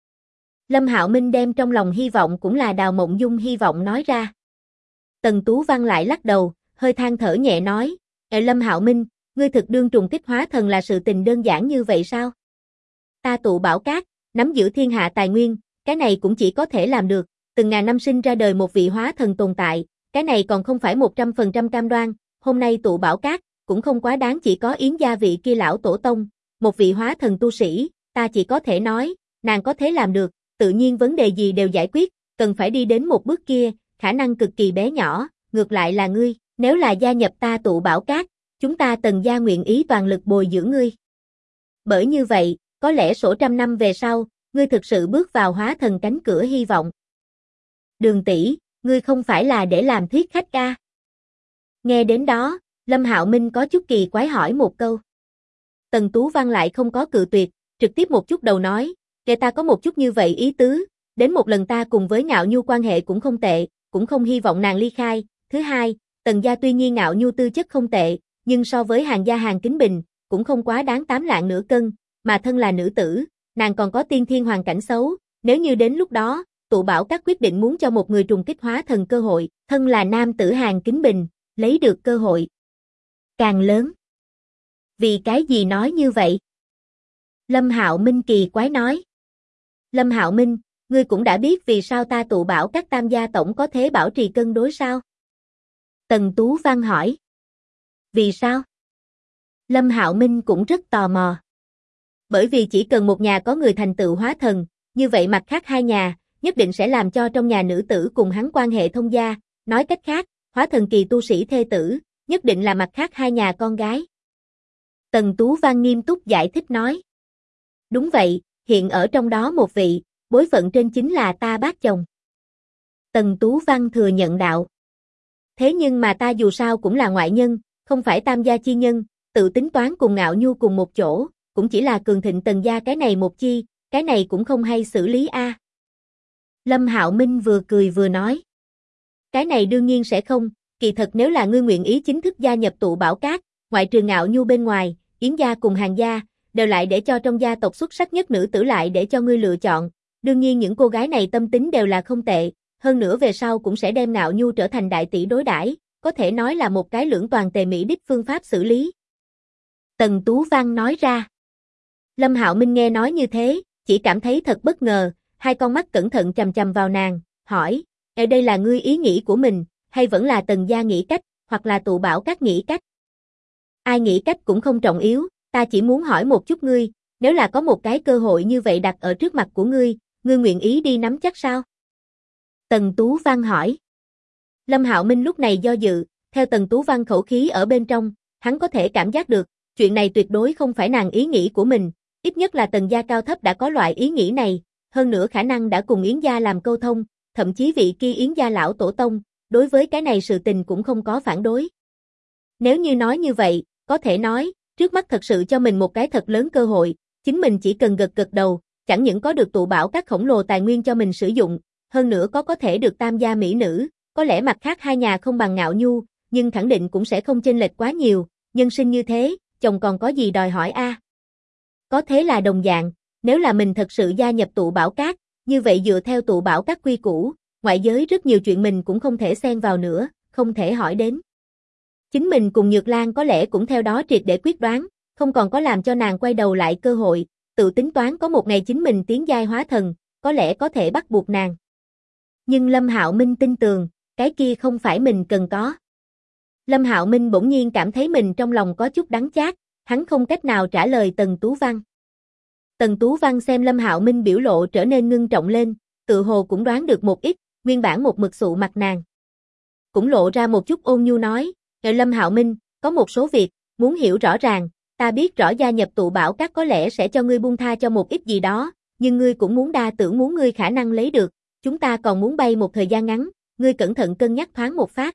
Lâm Hạo Minh đem trong lòng hy vọng cũng là Đào Mộng Dung hy vọng nói ra. Tần Tú Văn lại lắc đầu, hơi than thở nhẹ nói, Lâm Hạo Minh, ngươi thực đương trùng kích hóa thần là sự tình đơn giản như vậy sao? Ta tụ bảo cát, nắm giữ thiên hạ tài nguyên, cái này cũng chỉ có thể làm được, từng ngàn năm sinh ra đời một vị hóa thần tồn tại, cái này còn không phải 100% cam đoan, hôm nay tụ bảo cát, cũng không quá đáng chỉ có Yến gia vị kia lão tổ tông, một vị hóa thần tu sĩ, ta chỉ có thể nói, nàng có thể làm được, tự nhiên vấn đề gì đều giải quyết, cần phải đi đến một bước kia, khả năng cực kỳ bé nhỏ, ngược lại là ngươi, nếu là gia nhập ta tụ bảo cát, chúng ta Tần gia nguyện ý toàn lực bồi dưỡng ngươi. Bởi như vậy, có lẽ số trăm năm về sau, ngươi thực sự bước vào hóa thần cánh cửa hy vọng. Đường tỷ, ngươi không phải là để làm thuyết khách ca. Nghe đến đó, Lâm Hạo Minh có chút kỳ quái hỏi một câu. Tần Tú Văn lại không có cự tuyệt, trực tiếp một chút đầu nói, kể ta có một chút như vậy ý tứ, đến một lần ta cùng với Ngạo Nhu quan hệ cũng không tệ, cũng không hy vọng nàng ly khai. Thứ hai, Tần gia tuy nhiên Ngạo Nhu tư chất không tệ, nhưng so với Hàn gia Hàn Kính Bình, cũng không quá đáng 8 lạng nửa cân, mà thân là nữ tử, nàng còn có tiên thiên hoàn cảnh xấu, nếu như đến lúc đó, tụ bảo các quyết định muốn cho một người trùng kích hóa thần cơ hội, thân là nam tử Hàn Kính Bình, lấy được cơ hội càng lớn. Vì cái gì nói như vậy? Lâm Hạo Minh kỳ quái nói. Lâm Hạo Minh, ngươi cũng đã biết vì sao ta tụ bảo các tam gia tổng có thể bảo trì cân đối sao? Tần Tú Văn hỏi. Vì sao? Lâm Hạo Minh cũng rất tò mò. Bởi vì chỉ cần một nhà có người thành tựu hóa thần, như vậy mặt khác hai nhà, nhất định sẽ làm cho trong nhà nữ tử cùng hắn quan hệ thông gia, nói cách khác, hóa thần kỳ tu sĩ thê tử, nhất định là mặt khác hai nhà con gái. Tần Tú Văn nghiêm túc giải thích nói. Đúng vậy, hiện ở trong đó một vị, bối phận trên chính là ta bác chồng. Tần Tú Văn thừa nhận đạo. Thế nhưng mà ta dù sao cũng là ngoại nhân, không phải tam gia chi nhân, tự tính toán cùng Ngạo Nhu cùng một chỗ, cũng chỉ là cường thịnh Tần gia cái này một chi, cái này cũng không hay xử lý a. Lâm Hạo Minh vừa cười vừa nói. Cái này đương nhiên sẽ không, kỳ thật nếu là ngươi nguyện ý chính thức gia nhập tụ bảo cát, ngoại trừ Ngạo Nhu bên ngoài, Yến gia cùng Hàn gia, đều lại để cho trong gia tộc xuất sắc nhất nữ tử lại để cho ngươi lựa chọn, đương nhiên những cô gái này tâm tính đều là không tệ, hơn nữa về sau cũng sẽ đem Ngạo Nhu trở thành đại tỷ đối đãi, có thể nói là một cái lưỡng toàn tề mỹ đích phương pháp xử lý. Tần Tú Văn nói ra. Lâm Hạo Minh nghe nói như thế, chỉ cảm thấy thật bất ngờ, hai con mắt cẩn thận chằm chằm vào nàng, hỏi, ở đây là ngươi ý nghĩ của mình, hay vẫn là Tần gia nghĩ cách, hoặc là tụ bảo các nghĩ cách? Ai nghĩ cách cũng không trọng yếu, ta chỉ muốn hỏi một chút ngươi, nếu là có một cái cơ hội như vậy đặt ở trước mặt của ngươi nguyện ý đi nắm chắc sao? Tần Tú Văn hỏi. Lâm Hạo Minh lúc này do dự, theo Tần Tú Văn khẩu khí ở bên trong, hắn có thể cảm giác được, chuyện này tuyệt đối không phải nàng ý nghĩ của mình, ít nhất là Tần gia cao thấp đã có loại ý nghĩ này, hơn nữa khả năng đã cùng Yến gia làm câu thông, thậm chí vị kia Yến gia lão tổ tông, đối với cái này sự tình cũng không có phản đối. Nếu như nói như vậy, có thể nói, trước mắt thật sự cho mình một cái thật lớn cơ hội, chính mình chỉ cần gật gật đầu, chẳng những có được tụ bảo các khổng lồ tài nguyên cho mình sử dụng, hơn nữa có thể được tam gia mỹ nữ, có lẽ mặt khác hai nhà không bằng Ngạo Nhu, nhưng khẳng định cũng sẽ không chênh lệch quá nhiều, nhân sinh như thế, chồng còn có gì đòi hỏi a? Có thế là đồng dạng, nếu là mình thật sự gia nhập tụ bảo các, như vậy dựa theo tụ bảo các quy củ, ngoại giới rất nhiều chuyện mình cũng không thể xen vào nữa, không thể hỏi đến. Chính mình cùng Nhược Lan có lẽ cũng theo đó triệt để quyết đoán, không còn có làm cho nàng quay đầu lại cơ hội, tự tính toán có một ngày chính mình tiến giai hóa thần, có lẽ có thể bắt buộc nàng. Nhưng Lâm Hạo Minh tin tường, cái kia không phải mình cần có. Lâm Hạo Minh bỗng nhiên cảm thấy mình trong lòng có chút đắng chát, hắn không cách nào trả lời Tần Tú Văn. Tần Tú Văn xem Lâm Hạo Minh biểu lộ trở nên ngưng trọng lên, tự hồ cũng đoán được một ít, nguyên bản một mực sụ mặt nàng. Cũng lộ ra một chút ôn nhu nói, Lâm Hạo Minh, có một số việc, muốn hiểu rõ ràng, ta biết rõ gia nhập tụ bảo các có lẽ sẽ cho ngươi buông tha cho một ít gì đó, nhưng ngươi cũng muốn đa tưởng muốn ngươi khả năng lấy được, chúng ta còn muốn bay một thời gian ngắn, ngươi cẩn thận cân nhắc thoáng một phát.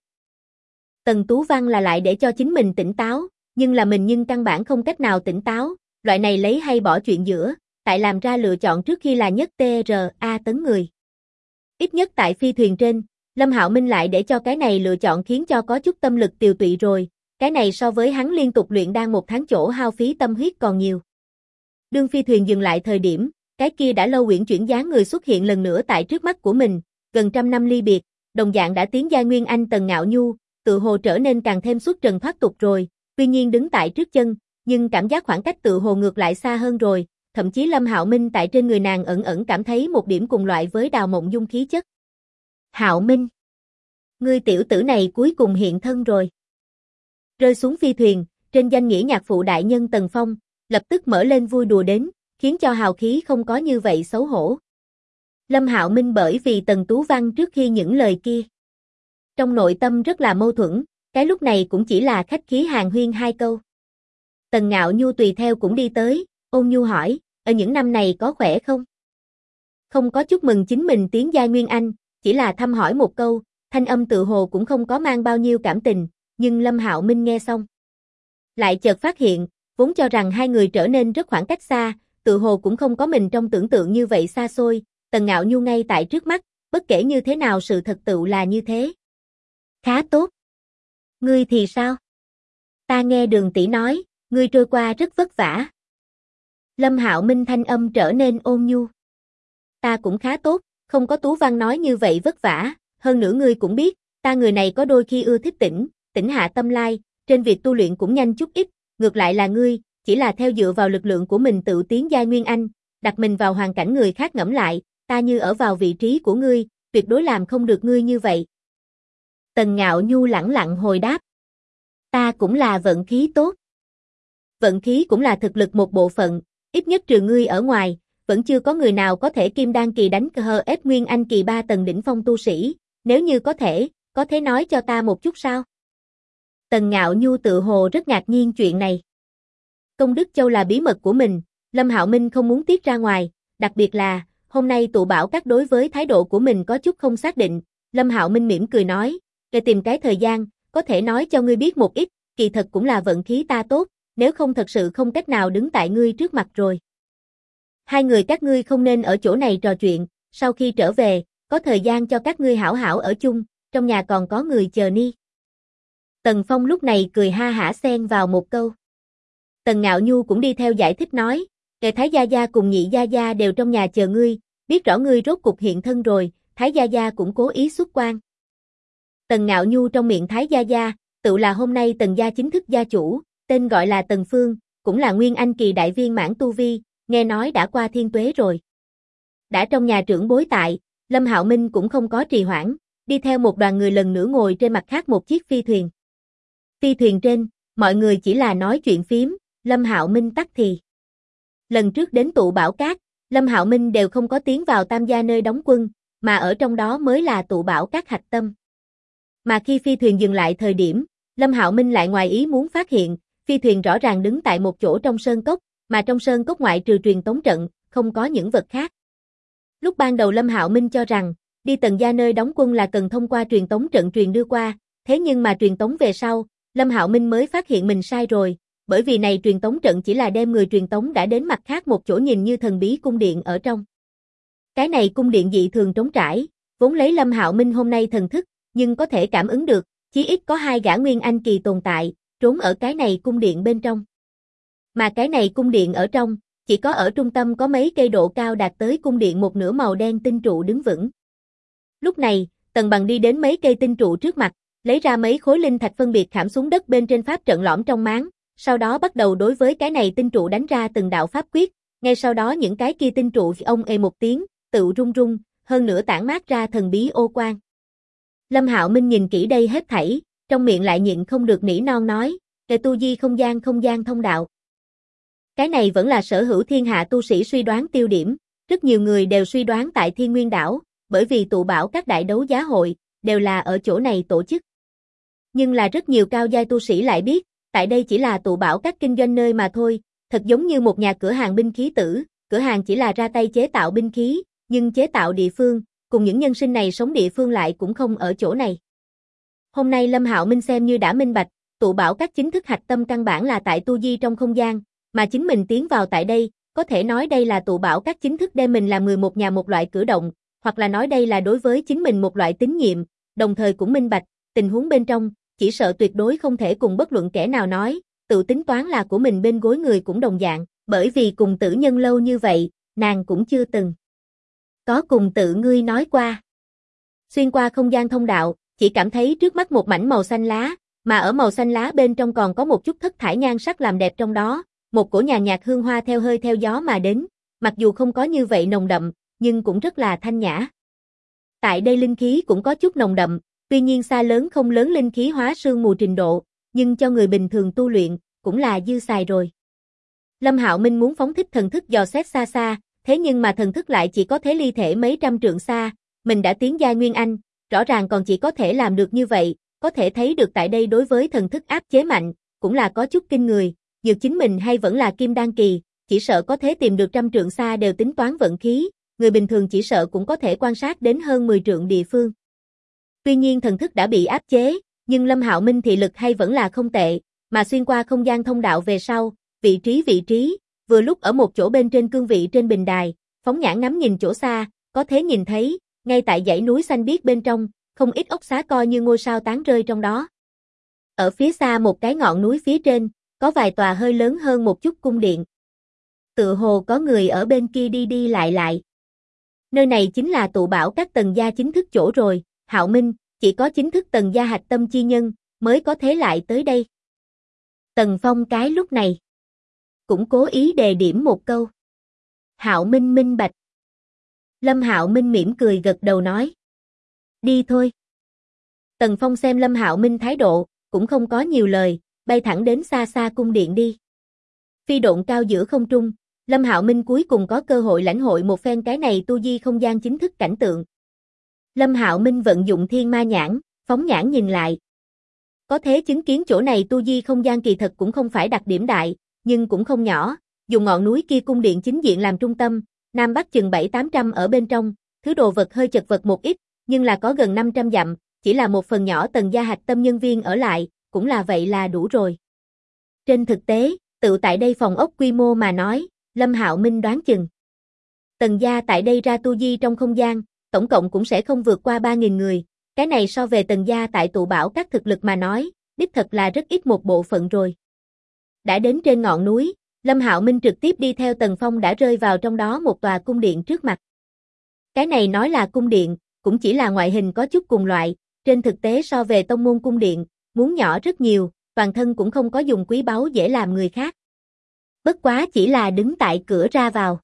Tần Tú Văn là lại để cho chính mình tỉnh táo, nhưng là mình nhưng căn bản không cách nào tỉnh táo, loại này lấy hay bỏ chuyện giữa, tại làm ra lựa chọn trước khi là nhất TRA tấn người. Ít nhất tại phi thuyền trên, Lâm Hạo Minh lại để cho cái này lựa chọn khiến cho có chút tâm lực tiều tụy rồi, cái này so với hắn liên tục luyện đan một tháng chỗ hao phí tâm huyết còn nhiều. Đương phi thuyền dừng lại thời điểm, cái kia đã lâu uyển chuyển dáng người xuất hiện lần nữa tại trước mắt của mình, gần trăm năm ly biệt, đồng dạng đã tiến giai Nguyên Anh Tần Ngạo Nhu, tự hồ trở nên càng thêm xuất trần thoát tục rồi, tuy nhiên đứng tại trước chân, nhưng cảm giác khoảng cách tự hồ ngược lại xa hơn rồi, thậm chí Lâm Hạo Minh tại trên người nàng ẩn ẩn cảm thấy một điểm cùng loại với Đào Mộng Dung khí chất. Hạo Minh, ngươi tiểu tử này cuối cùng hiện thân rồi. Rơi xuống phi thuyền, trên danh nghĩa nhạc phụ đại nhân Tần Phong, lập tức mở lên vui đùa đến, khiến cho hào khí không có như vậy xấu hổ. Lâm Hạo Minh bởi vì Tần Tú Văn trước khi những lời kia, trong nội tâm rất là mâu thuẫn, cái lúc này cũng chỉ là khách khí hàn huyên hai câu. Tần Ngạo Nhu tùy theo cũng đi tới, ôn nhu hỏi, ở những năm này có khỏe không? Không có chúc mừng chính mình tiến giai Nguyên Anh, chỉ là thăm hỏi một câu, thanh âm tự hồ cũng không có mang bao nhiêu cảm tình, nhưng Lâm Hạo Minh nghe xong, lại chợt phát hiện, vốn cho rằng hai người trở nên rất khoảng cách xa, tự hồ cũng không có mình trong tưởng tượng như vậy xa xôi, Tần Ngạo Nhu ngay tại trước mắt, bất kể như thế nào sự thật tựu là như thế. Khá tốt. Ngươi thì sao? Ta nghe Đường tỷ nói, ngươi trôi qua rất vất vả. Lâm Hạo Minh thanh âm trở nên ôn nhu. Ta cũng khá tốt, không có Tú Văn nói như vậy vất vả, hơn nữa ngươi cũng biết, ta người này có đôi khi ưa thích tỉnh hạ tâm lai, trên việc tu luyện cũng nhanh chút ít, ngược lại là ngươi, chỉ là theo dựa vào lực lượng của mình tự tiến giai Nguyên Anh, đặt mình vào hoàn cảnh người khác ngẫm lại, ta như ở vào vị trí của ngươi, tuyệt đối làm không được ngươi như vậy. Tần Ngạo Nhu lẳng lặng hồi đáp. Ta cũng là vận khí tốt. Vận khí cũng là thực lực một bộ phận, ít nhất trừ ngươi ở ngoài, vẫn chưa có người nào có thể kim đan kỳ đánh cờ ép Nguyên Anh kỳ 3 tầng đỉnh phong tu sĩ, nếu như có thể nói cho ta một chút sao? Tần Ngạo Nhu tự hồ rất ngạc nhiên chuyện này. Công Đức Châu là bí mật của mình, Lâm Hạo Minh không muốn tiết ra ngoài, đặc biệt là, hôm nay tụ bảo các đối với thái độ của mình có chút không xác định, Lâm Hạo Minh mỉm cười nói, để tìm cái thời gian, có thể nói cho ngươi biết một ít, kỳ thật cũng là vận khí ta tốt, nếu không thật sự không cách nào đứng tại ngươi trước mặt rồi. Hai người các ngươi không nên ở chỗ này trò chuyện, sau khi trở về, có thời gian cho các ngươi hảo hảo ở chung, trong nhà còn có người chờ ni. Tần Phong lúc này cười ha hả xen vào một câu. Tần Ngạo Nhu cũng đi theo giải thích nói, Thái Thái Gia Gia cùng Nhị Gia Gia đều trong nhà chờ ngươi, biết rõ ngươi rốt cục hiện thân rồi, Thái Gia Gia cũng cố ý xuất quan. Tần Ngạo Nhu trong miệng Thái Gia Gia, tự là hôm nay Tần gia chính thức gia chủ, tên gọi là Tần Phương, cũng là Nguyên Anh kỳ đại viên mãn tu vi, nghe nói đã qua thiên tuế rồi. Đã trong nhà trưởng bối tại, Lâm Hạo Minh cũng không có trì hoãn, đi theo một đoàn người lần nữa ngồi trên mặt khác một chiếc phi thuyền. Phi thuyền trên, mọi người chỉ là nói chuyện phiếm, Lâm Hạo Minh tắc thì. Lần trước đến tụ bảo cát, Lâm Hạo Minh đều không có tiến vào Tam gia nơi đóng quân, mà ở trong đó mới là tụ bảo cát hạch tâm. Mà khi phi thuyền dừng lại thời điểm, Lâm Hạo Minh lại ngoài ý muốn phát hiện, phi thuyền rõ ràng đứng tại một chỗ trong sơn cốc, mà trong sơn cốc ngoại trừ truyền tống trận, không có những vật khác. Lúc ban đầu Lâm Hạo Minh cho rằng, đi Tần gia nơi đóng quân là cần thông qua truyền tống trận truyền đưa qua, thế nhưng mà truyền tống về sau, Lâm Hạo Minh mới phát hiện mình sai rồi, bởi vì này truyền tống trận chỉ là đem người truyền tống đã đến mặt khác một chỗ nhìn như thần bí cung điện ở trong. Cái này cung điện dị thường trống trải, vốn lấy Lâm Hạo Minh hôm nay thần thức, nhưng có thể cảm ứng được, chí ít có 2 gã Nguyên Anh kỳ tồn tại, trốn ở cái này cung điện bên trong. Mà cái này cung điện ở trong, chỉ có ở trung tâm có mấy cây độ cao đạt tới cung điện một nửa màu đen tinh trụ đứng vững. Lúc này, Tần Bằng đi đến mấy cây tinh trụ trước mặt, lấy ra mấy khối linh thạch phân biệt khảm xuống đất bên trên pháp trận lõm trong máng, sau đó bắt đầu đối với cái này tinh trụ đánh ra từng đạo pháp quyết, ngay sau đó những cái kia tinh trụ ông ê một tiếng, tự rung rung, hơn nữa tản mát ra thần bí ô quang. Lâm Hạo Minh nhìn kỹ đây hết thảy, trong miệng lại nhịn không được nỉ non nói, "Kề tu di không gian thông đạo." Cái này vẫn là sở hữu thiên hạ tu sĩ suy đoán tiêu điểm, rất nhiều người đều suy đoán tại Thiên Nguyên đảo, bởi vì tụ bảo các đại đấu giá hội đều là ở chỗ này tổ chức. Nhưng là rất nhiều cao giai tu sĩ lại biết, tại đây chỉ là tụ bảo các kinh doanh nơi mà thôi, thật giống như một nhà cửa hàng binh khí tử, cửa hàng chỉ là ra tay chế tạo binh khí, nhưng chế tạo địa phương, cùng những nhân sinh này sống địa phương lại cũng không ở chỗ này. Hôm nay Lâm Hạo Minh xem như đã minh bạch, tụ bảo các chính thức hạch tâm căn bản là tại tu di trong không gian, mà chính mình tiến vào tại đây, có thể nói đây là tụ bảo các chính thức đem mình làm người một nhà một loại cử động, hoặc là nói đây là đối với chính mình một loại tín nhiệm, đồng thời cũng minh bạch, tình huống bên trong, chỉ sợ tuyệt đối không thể cùng bất luận kẻ nào nói, tự tính toán là của mình bên gối người cũng đồng dạng, bởi vì cùng tử nhân lâu như vậy, nàng cũng chưa từng có cùng tự ngươi nói qua. Xuyên qua không gian thông đạo, chỉ cảm thấy trước mắt một mảnh màu xanh lá, mà ở màu xanh lá bên trong còn có một chút thất thải nhan sắc làm đẹp trong đó, một cổ nhàn nhạt hương hoa theo hơi theo gió mà đến, mặc dù không có như vậy nồng đậm, nhưng cũng rất là thanh nhã. Tại đây linh khí cũng có chút nồng đậm, tuy nhiên xa lớn không lớn linh khí hóa sương mù trình độ, nhưng cho người bình thường tu luyện, cũng là dư xài rồi. Lâm Hạo Minh muốn phóng thích thần thức dò xét xa xa, thế nhưng mà thần thức lại chỉ có thể ly thể mấy trăm trượng xa, mình đã tiến giai Nguyên Anh, rõ ràng còn chỉ có thể làm được như vậy, có thể thấy được tại đây đối với thần thức áp chế mạnh, cũng là có chút kinh người, dù chính mình hay vẫn là kim đan kỳ, chỉ sợ có thể tìm được trăm trượng xa đều tính toán vận khí, người bình thường chỉ sợ cũng có thể quan sát đến hơn 10 trượng địa phương. Tuy nhiên thần thức đã bị áp chế, nhưng Lâm Hạo Minh thị lực hay vẫn là không tệ, mà xuyên qua không gian thông đạo về sau, vị trí, vừa lúc ở một chỗ bên trên cương vị trên bình đài, phóng nhãn ngắm nhìn chỗ xa, có thể nhìn thấy, ngay tại dãy núi xanh biếc bên trong, không ít ốc xá coi như ngôi sao tán rơi trong đó. Ở phía xa một cái ngọn núi phía trên, có vài tòa hơi lớn hơn một chút cung điện. Tựa hồ có người ở bên kia đi đi lại. Nơi này chính là tụ bảo các tầng gia chính thức chỗ rồi, Hạo Minh, chỉ có chính thức tầng gia hạch tâm chi nhân, mới có thế lại tới đây. Tần Phong cái lúc này, cũng cố ý đề điểm một câu. Hạo Minh minh bạch. Lâm Hạo Minh mỉm cười gật đầu nói. Đi thôi. Tần Phong xem Lâm Hạo Minh thái độ, cũng không có nhiều lời, bay thẳng đến xa xa cung điện đi. Phi độn cao giữa không trung, Lâm Hạo Minh cuối cùng có cơ hội lãnh hội một phen cái này tu di không gian chính thức cảnh tượng. Lâm Hạo Minh vận dụng thiên ma nhãn, phóng nhãn nhìn lại. Có thể chứng kiến chỗ này tu di không gian kỳ thật cũng không phải đặc điểm đại, nhưng cũng không nhỏ, dùng ngọn núi kia cung điện chính diện làm trung tâm, Nam Bắc chừng 700-800 ở bên trong, thứ đồ vật hơi chật vật một ít, nhưng là có gần 500 dặm, chỉ là một phần nhỏ tầng gia hạch tâm nhân viên ở lại, cũng là vậy là đủ rồi. Trên thực tế, tự tại đây phòng ốc quy mô mà nói, Lâm Hạo Minh đoán chừng. Tầng gia tại đây ra tu di trong không gian, tổng cộng cũng sẽ không vượt qua 3.000 người, cái này so về tầng gia tại tụ bảo các thực lực mà nói, đích thật là rất ít một bộ phận rồi. Đã đến trên ngọn núi, Lâm Hạo Minh trực tiếp đi theo Tần Phong đã rơi vào trong đó một tòa cung điện trước mặt. Cái này nói là cung điện, cũng chỉ là ngoại hình có chút cùng loại, trên thực tế so về tông môn cung điện, muốn nhỏ rất nhiều, toàn thân cũng không có dùng quý báu dễ làm người khác. Bất quá chỉ là đứng tại cửa ra vào.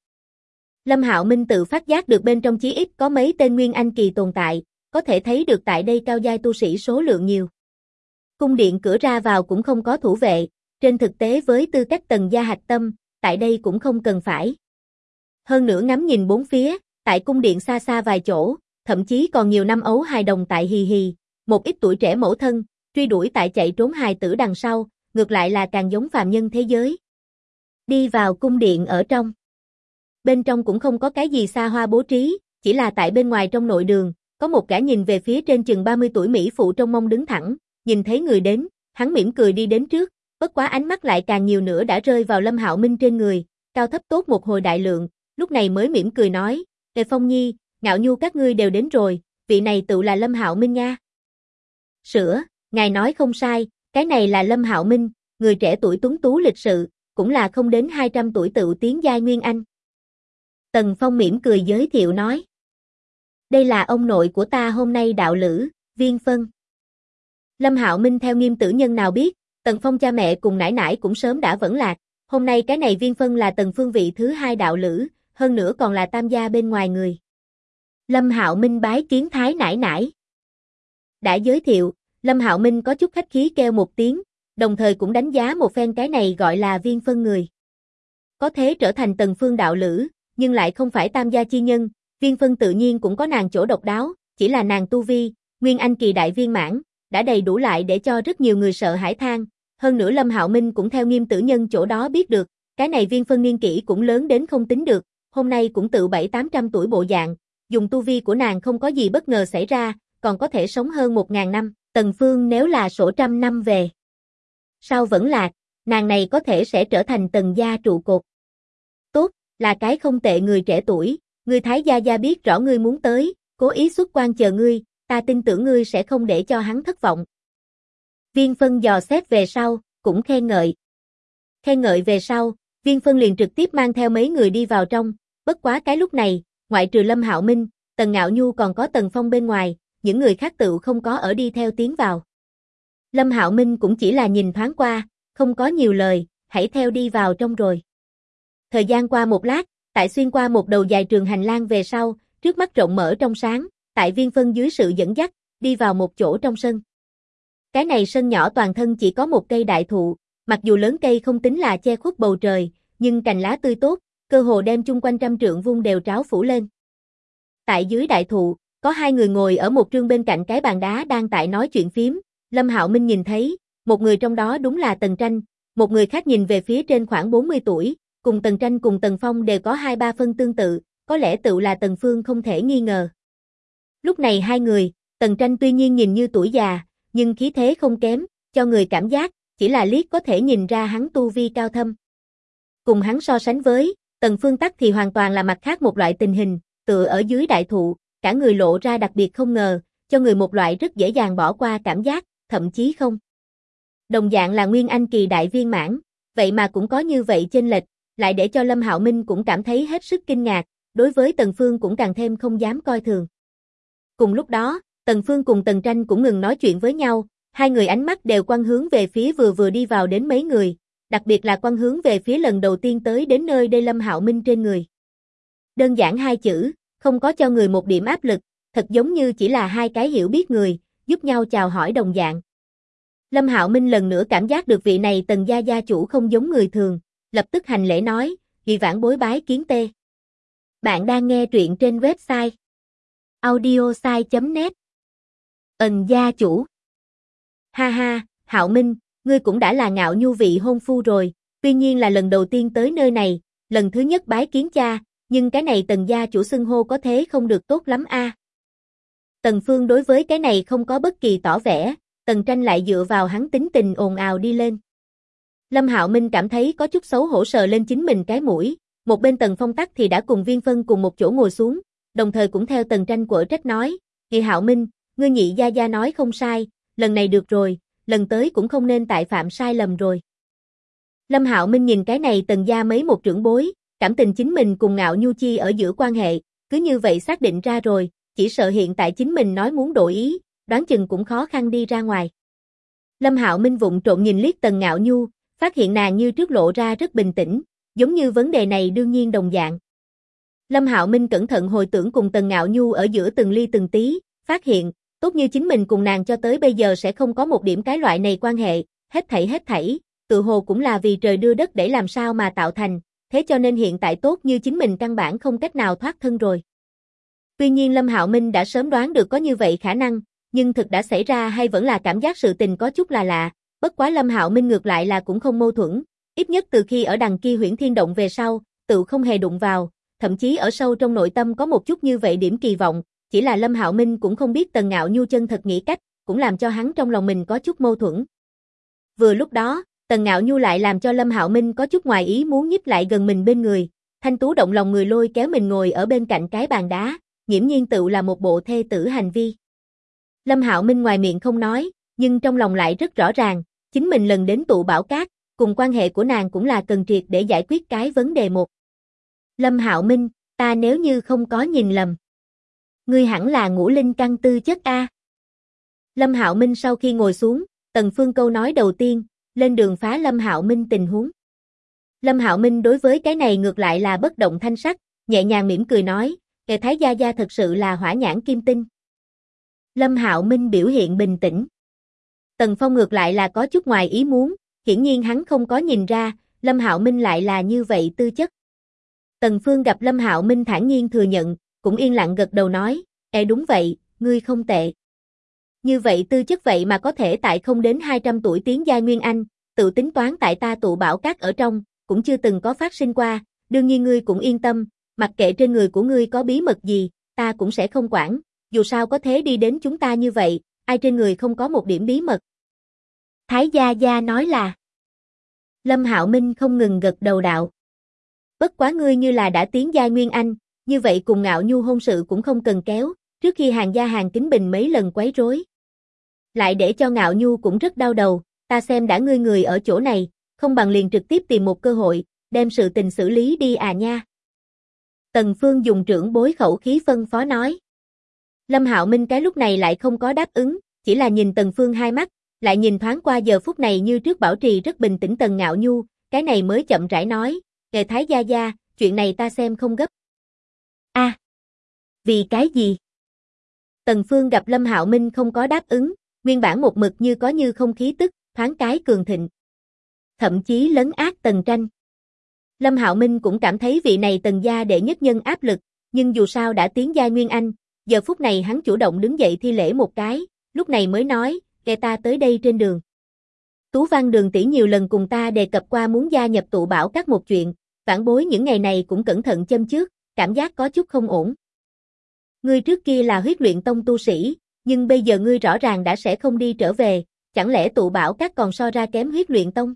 Lâm Hạo Minh tự phát giác được bên trong chí ít có mấy tên Nguyên Anh kỳ tồn tại, có thể thấy được tại đây cao giai tu sĩ số lượng nhiều. Cung điện cửa ra vào cũng không có thủ vệ, trên thực tế với tư cách tầng gia hạch tâm, tại đây cũng không cần phải. Hơn nữa ngắm nhìn bốn phía, tại cung điện xa xa vài chỗ, thậm chí còn nhiều năm ấu hài đồng tại hì hì, một ít tuổi trẻ mẫu thân, truy đuổi tại chạy trốn hài tử đằng sau, ngược lại là càng giống phàm nhân thế giới. Đi vào cung điện ở trong. Bên trong cũng không có cái gì xa hoa bố trí, chỉ là tại bên ngoài trong nội đường, có một gã nhìn về phía trên chừng 30 tuổi mỹ phụ trông mong đứng thẳng, nhìn thấy người đến, hắn mỉm cười đi đến trước, bất quá ánh mắt lại càng nhiều nữa đã rơi vào Lâm Hạo Minh trên người, cao thấp tốt một hồi đại lượng, lúc này mới mỉm cười nói, Tề Phong Nhi, Ngạo Nhu các ngươi đều đến rồi, vị này tự là Lâm Hạo Minh nha. Sữa, ngài nói không sai, cái này là Lâm Hạo Minh, người trẻ tuổi tuấn tú lịch sự, cũng là không đến 200 tuổi tự tiến giai Nguyên Anh. Tần Phong mỉm cười giới thiệu nói. Đây là ông nội của ta hôm nay đạo lữ, Viên Phân. Lâm Hạo Minh theo nghiêm tử nhân nào biết, Tần Phong cha mẹ cùng nải nải cũng sớm đã vẫn lạc, hôm nay cái này Viên Phân là Tần Phương vị thứ hai đạo lữ, hơn nữa còn là tam gia bên ngoài người. Lâm Hạo Minh bái kiến Thái nãi nãi. Đã giới thiệu, Lâm Hạo Minh có chút khách khí kêu một tiếng, đồng thời cũng đánh giá một phen cái này gọi là Viên Phân người. Có thể trở thành Tần Phương đạo lữ, nhưng lại không phải tam gia chi nhân, Viên Phân tự nhiên cũng có nàng chỗ độc đáo, chỉ là nàng tu vi, Nguyên Anh kỳ đại viên mãn, đã đầy đủ lại để cho rất nhiều người sợ hãi than. Hơn nữa Lâm Hạo Minh cũng theo Nghiêm Tử Nhân chỗ đó biết được, cái này Viên Phân niên kỷ cũng lớn đến không tính được, hôm nay cũng tự 700-800 tuổi bộ dạng, dùng tu vi của nàng không có gì bất ngờ xảy ra, còn có thể sống hơn 1000 năm, Tần Phương nếu là sổ trăm năm về. Sau vẫn lạc, nàng này có thể sẽ trở thành Tần gia trụ cột. Tốt, là cái không tệ người trẻ tuổi, ngươi Thái gia gia biết rõ ngươi muốn tới, cố ý xuất quan chờ ngươi, ta tin tưởng ngươi sẽ không để cho hắn thất vọng. Viên Phân dò xét về sau, cũng khen ngợi. Khen ngợi về sau, Viên Phân liền trực tiếp mang theo mấy người đi vào trong, bất quá cái lúc này, ngoại trừ Lâm Hạo Minh, Tần Ngạo Nhu còn có Tần Phong bên ngoài, những người khác tự không có ở đi theo tiến vào. Lâm Hạo Minh cũng chỉ là nhìn thoáng qua, không có nhiều lời, hãy theo đi vào trong rồi. Thời gian qua một lát, tại xuyên qua một đầu dài trường hành lang về sau, trước mắt rộng mở trong sáng, tại Viên Phân dưới sự dẫn dắt, đi vào một chỗ trong sân. Cái này sân nhỏ toàn thân chỉ có một cây đại thụ, mặc dù lớn cây không tính là che khuất bầu trời, nhưng cành lá tươi tốt, cơ hồ đem chung quanh trăm trượng vuông đều tráo phủ lên. Tại dưới đại thụ, có hai người ngồi ở một trương bên cạnh cái bàn đá đang tại nói chuyện phím, Lâm Hạo Minh nhìn thấy, một người trong đó đúng là Tần Tranh, một người khác nhìn về phía trên khoảng 40 tuổi, cùng Tần Tranh cùng Tần Phong đều có 2-3 phân tương tự, có lẽ tự là Tần Phương không thể nghi ngờ. Lúc này hai người, Tần Tranh tuy nhiên nhìn như tuổi già, nhưng khí thế không kém, cho người cảm giác, chỉ là liếc có thể nhìn ra hắn tu vi cao thâm. Cùng hắn so sánh với, Tần Phương tắc thì hoàn toàn là mặt khác một loại tình hình, tựa ở dưới đại thụ, cả người lộ ra đặc biệt không ngờ, cho người một loại rất dễ dàng bỏ qua cảm giác, thậm chí không. Đồng dạng là Nguyên Anh kỳ đại viên mãn, vậy mà cũng có như vậy chênh lệch, lại để cho Lâm Hạo Minh cũng cảm thấy hết sức kinh ngạc, đối với Tần Phương cũng càng thêm không dám coi thường. Cùng lúc đó, Tần Phương cùng Tần Tranh cũng ngừng nói chuyện với nhau, hai người ánh mắt đều quăng hướng về phía vừa đi vào đến mấy người, đặc biệt là quăng hướng về phía lần đầu tiên tới đến nơi đây Lâm Hạo Minh trên người. Đơn giản hai chữ, không có cho người một điểm áp lực, thật giống như chỉ là hai cái hiểu biết người, giúp nhau chào hỏi đồng dạng. Lâm Hạo Minh lần nữa cảm giác được vị này Tần gia gia chủ không giống người thường, lập tức hành lễ nói, Dị Vãng bối bái kiến tê. Bạn đang nghe truyện trên website audiosai.net. Gia chủ. Ha ha, Hạo Minh, ngươi cũng đã là Ngạo Nhu vị hôn phu rồi, tuy nhiên là lần đầu tiên tới nơi này, lần thứ nhất bái kiến cha, nhưng cái này Tần gia chủ xưng hô có thế không được tốt lắm a. Tần Phương đối với cái này không có bất kỳ tỏ vẻ, Tần Tranh lại dựa vào hắn tính tình ồn ào đi lên. Lâm Hạo Minh cảm thấy có chút xấu hổ sờ lên chính mình cái mũi, một bên Tần Phong tắc thì đã cùng Viên Phân cùng một chỗ ngồi xuống, đồng thời cũng theo Tần Tranh quở trách nói, Kỳ Hạo Minh, ngươi nhị gia gia nói không sai, lần này được rồi, lần tới cũng không nên tại phạm sai lầm rồi. Lâm Hạo Minh nhìn cái này Tần gia mấy một trưởng bối, cảm tình chính mình cùng Ngạo Nhu Chi ở giữa quan hệ, cứ như vậy xác định ra rồi, chỉ sợ hiện tại chính mình nói muốn đổi ý, đoán chừng cũng khó khăn đi ra ngoài. Lâm Hạo Minh vụng trộm nhìn liếc Tần Ngạo Nhu, phát hiện nàng như trước lộ ra rất bình tĩnh, giống như vấn đề này đương nhiên đồng dạng. Lâm Hạo Minh cẩn thận hồi tưởng cùng Tần Ngạo Nhu ở giữa từng ly từng tí, phát hiện, tốt như chính mình cùng nàng cho tới bây giờ sẽ không có một điểm cái loại này quan hệ, hết thảy, tự hồ cũng là vì trời đưa đất để làm sao mà tạo thành, thế cho nên hiện tại tốt như chính mình căn bản không cách nào thoát thân rồi. Tuy nhiên Lâm Hạo Minh đã sớm đoán được có như vậy khả năng, nhưng thực đã xảy ra hay vẫn là cảm giác sự tình có chút là lạ, bất quá Lâm Hạo Minh ngược lại là cũng không mâu thuẫn, ít nhất từ khi ở đằng kia Huyễn Thiên Động về sau, tự không hề đụng vào, thậm chí ở sâu trong nội tâm có một chút như vậy điểm kỳ vọng, chỉ là Lâm Hạo Minh cũng không biết Tần Ngạo Nhu chân thật nghĩ cách, cũng làm cho hắn trong lòng mình có chút mâu thuẫn. Vừa lúc đó, Tần Ngạo Nhu lại làm cho Lâm Hạo Minh có chút ngoài ý muốn nhích lại gần mình bên người, thanh tú động lòng người lôi kéo mình ngồi ở bên cạnh cái bàn đá, nghiễm nhiên tự là một bộ thê tử hành vi. Lâm Hạo Minh ngoài miệng không nói, nhưng trong lòng lại rất rõ ràng, chính mình lần đến tụ Bảo Cát, cùng quan hệ của nàng cũng là cần triệt để giải quyết cái vấn đề một. Lâm Hạo Minh, ta nếu như không có nhìn lầm, ngươi hẳn là ngũ linh căn tư chất a. Lâm Hạo Minh sau khi ngồi xuống, Tần Phương câu nói đầu tiên, lên đường phá Lâm Hạo Minh tình huống. Lâm Hạo Minh đối với cái này ngược lại là bất động thanh sắc, nhẹ nhàng mỉm cười nói, Thái gia gia thật sự là hỏa nhãn kim tinh. Lâm Hạo Minh biểu hiện bình tĩnh. Tần Phong ngược lại là có chút ngoài ý muốn, hiển nhiên hắn không có nhìn ra, Lâm Hạo Minh lại là như vậy tư chất. Tần Phương gặp Lâm Hạo Minh thản nhiên thừa nhận, cũng yên lặng gật đầu nói, đúng vậy, ngươi không tệ. Như vậy tư chất vậy mà có thể tại không đến 200 tuổi tiến giai Nguyên Anh, tự tính toán tại ta tụ bảo các ở trong, cũng chưa từng có phát sinh qua, đương nhiên ngươi cũng yên tâm, mặc kệ trên người của ngươi có bí mật gì, ta cũng sẽ không quản, dù sao có thế đi đến chúng ta như vậy, ai trên người không có một điểm bí mật. Thái gia gia nói là. Lâm Hạo Minh không ngừng gật đầu đạo. Bất quá ngươi như là đã tiến giai Nguyên Anh, như vậy cùng Ngạo Nhu hôn sự cũng không cần kéo, trước khi Hàng gia Hàng Kính Bình mấy lần quấy rối. Lại để cho Ngạo Nhu cũng rất đau đầu, ta xem đã ngươi người ở chỗ này, không bằng liền trực tiếp tìm một cơ hội, đem sự tình xử lý đi à nha. Tần Phương dùng trưởng bối khẩu khí phân phó nói. Lâm Hạo Minh cái lúc này lại không có đáp ứng, chỉ là nhìn Tần Phương hai mắt, lại nhìn thoáng qua giờ phút này như trước bảo trì rất bình tĩnh Tần Ngạo Nhu, cái này mới chậm rãi nói, Thái gia gia, chuyện này ta xem không gấp. Vì cái gì? Tần Phương gặp Lâm Hạo Minh không có đáp ứng, nguyên bản một mực như có như không khí tức, thoáng cái cường thịnh. Thậm chí lấn át Tần Tranh. Lâm Hạo Minh cũng cảm thấy vị này Tần gia đệ nhất nhân áp lực, nhưng dù sao đã tiến giai Nguyên Anh, giờ phút này hắn chủ động đứng dậy thi lễ một cái, lúc này mới nói, ta tới đây trên đường. Tú Văn Đường tỷ nhiều lần cùng ta đề cập qua muốn gia nhập tụ bảo các một chuyện, vãn bối những ngày này cũng cẩn thận châm trước, cảm giác có chút không ổn. Ngươi trước kia là Huyết Luyện Tông tu sĩ, nhưng bây giờ ngươi rõ ràng đã sẽ không đi trở về, chẳng lẽ tụ bảo các còn so ra kém Huyết Luyện Tông?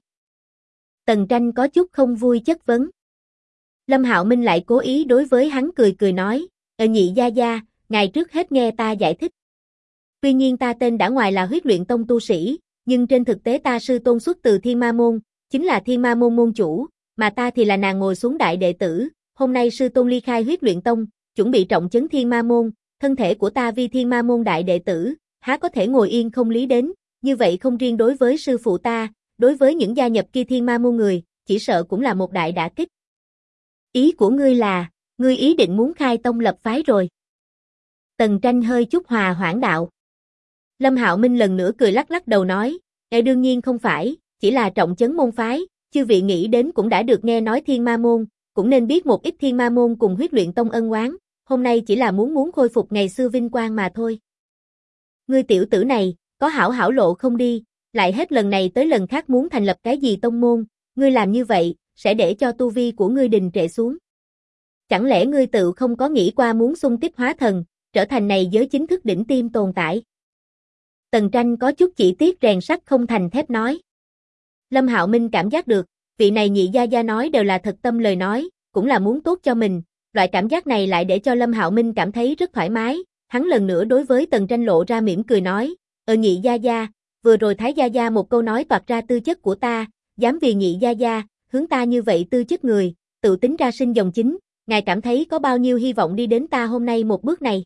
Tần Tranh có chút không vui chất vấn. Lâm Hạo Minh lại cố ý đối với hắn cười nói, nhị gia gia, ngài trước hết nghe ta giải thích. Tuy nhiên ta tên đã ngoài là Huyết Luyện Tông tu sĩ, nhưng trên thực tế ta sư tôn xuất từ Thiên Ma Môn, chính là Thiên Ma Môn môn chủ, mà ta thì là nàng ngồi xuống đại đệ tử, hôm nay sư tôn ly khai Huyết Luyện Tông, chuẩn bị trọng trấn Thiên Ma Môn, thân thể của ta vi Thiên Ma Môn đại đệ tử, há có thể ngồi yên không lý đến, như vậy không riêng đối với sư phụ ta, đối với những gia nhập kia Thiên Ma Môn người, chỉ sợ cũng là một đại đả kích. Ý của ngươi là, ngươi ý định muốn khai tông lập phái rồi. Tần Tranh hơi chút hòa hoãn đạo. Lâm Hạo Minh lần nữa cười lắc lắc đầu nói, đương nhiên không phải, chỉ là trọng trấn môn phái, chư vị nghĩ đến cũng đã được nghe nói Thiên Ma Môn, cũng nên biết một ít Thiên Ma Môn cùng Huyết Luyện Tông ân oán, hôm nay chỉ là muốn khôi phục ngày xưa vinh quang mà thôi. Ngươi tiểu tử này, có hảo lộ không đi, lại hết lần này tới lần khác muốn thành lập cái gì tông môn, ngươi làm như vậy, sẽ để cho tu vi của ngươi đình trệ xuống. Chẳng lẽ ngươi tự không có nghĩ qua muốn xung kích hóa thần, trở thành này giới chính thức đỉnh tiêm tồn tại? Tần Tranh có chút chỉ tiếc rèn sắt không thành thép nói. Lâm Hạo Minh cảm giác được, vị này nhị gia gia nói đều là thật tâm lời nói, cũng là muốn tốt cho mình, loại cảm giác này lại để cho Lâm Hạo Minh cảm thấy rất thoải mái, hắn lần nữa đối với Tần Tranh lộ ra mỉm cười nói, nhị gia gia, vừa rồi Thái gia gia một câu nói toạc ra tư chất của ta, dám vì nhị gia gia, hướng ta như vậy tư chất người, tự tính ra sinh dòng chính, ngài cảm thấy có bao nhiêu hy vọng đi đến ta hôm nay một bước này.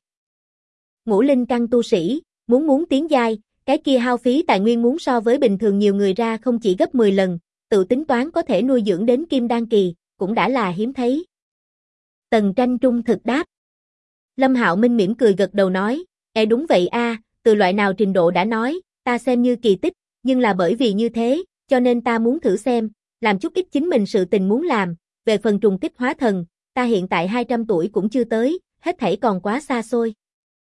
Ngũ linh căn tu sĩ, muốn tiến giai, cái kia hao phí tài nguyên muốn so với bình thường nhiều người ra không chỉ gấp 10 lần, tự tính toán có thể nuôi dưỡng đến kim đan kỳ, cũng đã là hiếm thấy. Tần Tranh trung thực đáp. Lâm Hạo Minh mỉm cười gật đầu nói, đúng vậy a, từ loại nào trình độ đã nói, ta xem như kỳ tích, nhưng là bởi vì như thế, cho nên ta muốn thử xem, làm chút ít chính mình sự tình muốn làm, về phần trùng kích hóa thần, ta hiện tại 200 tuổi cũng chưa tới, hết thảy còn quá xa xôi.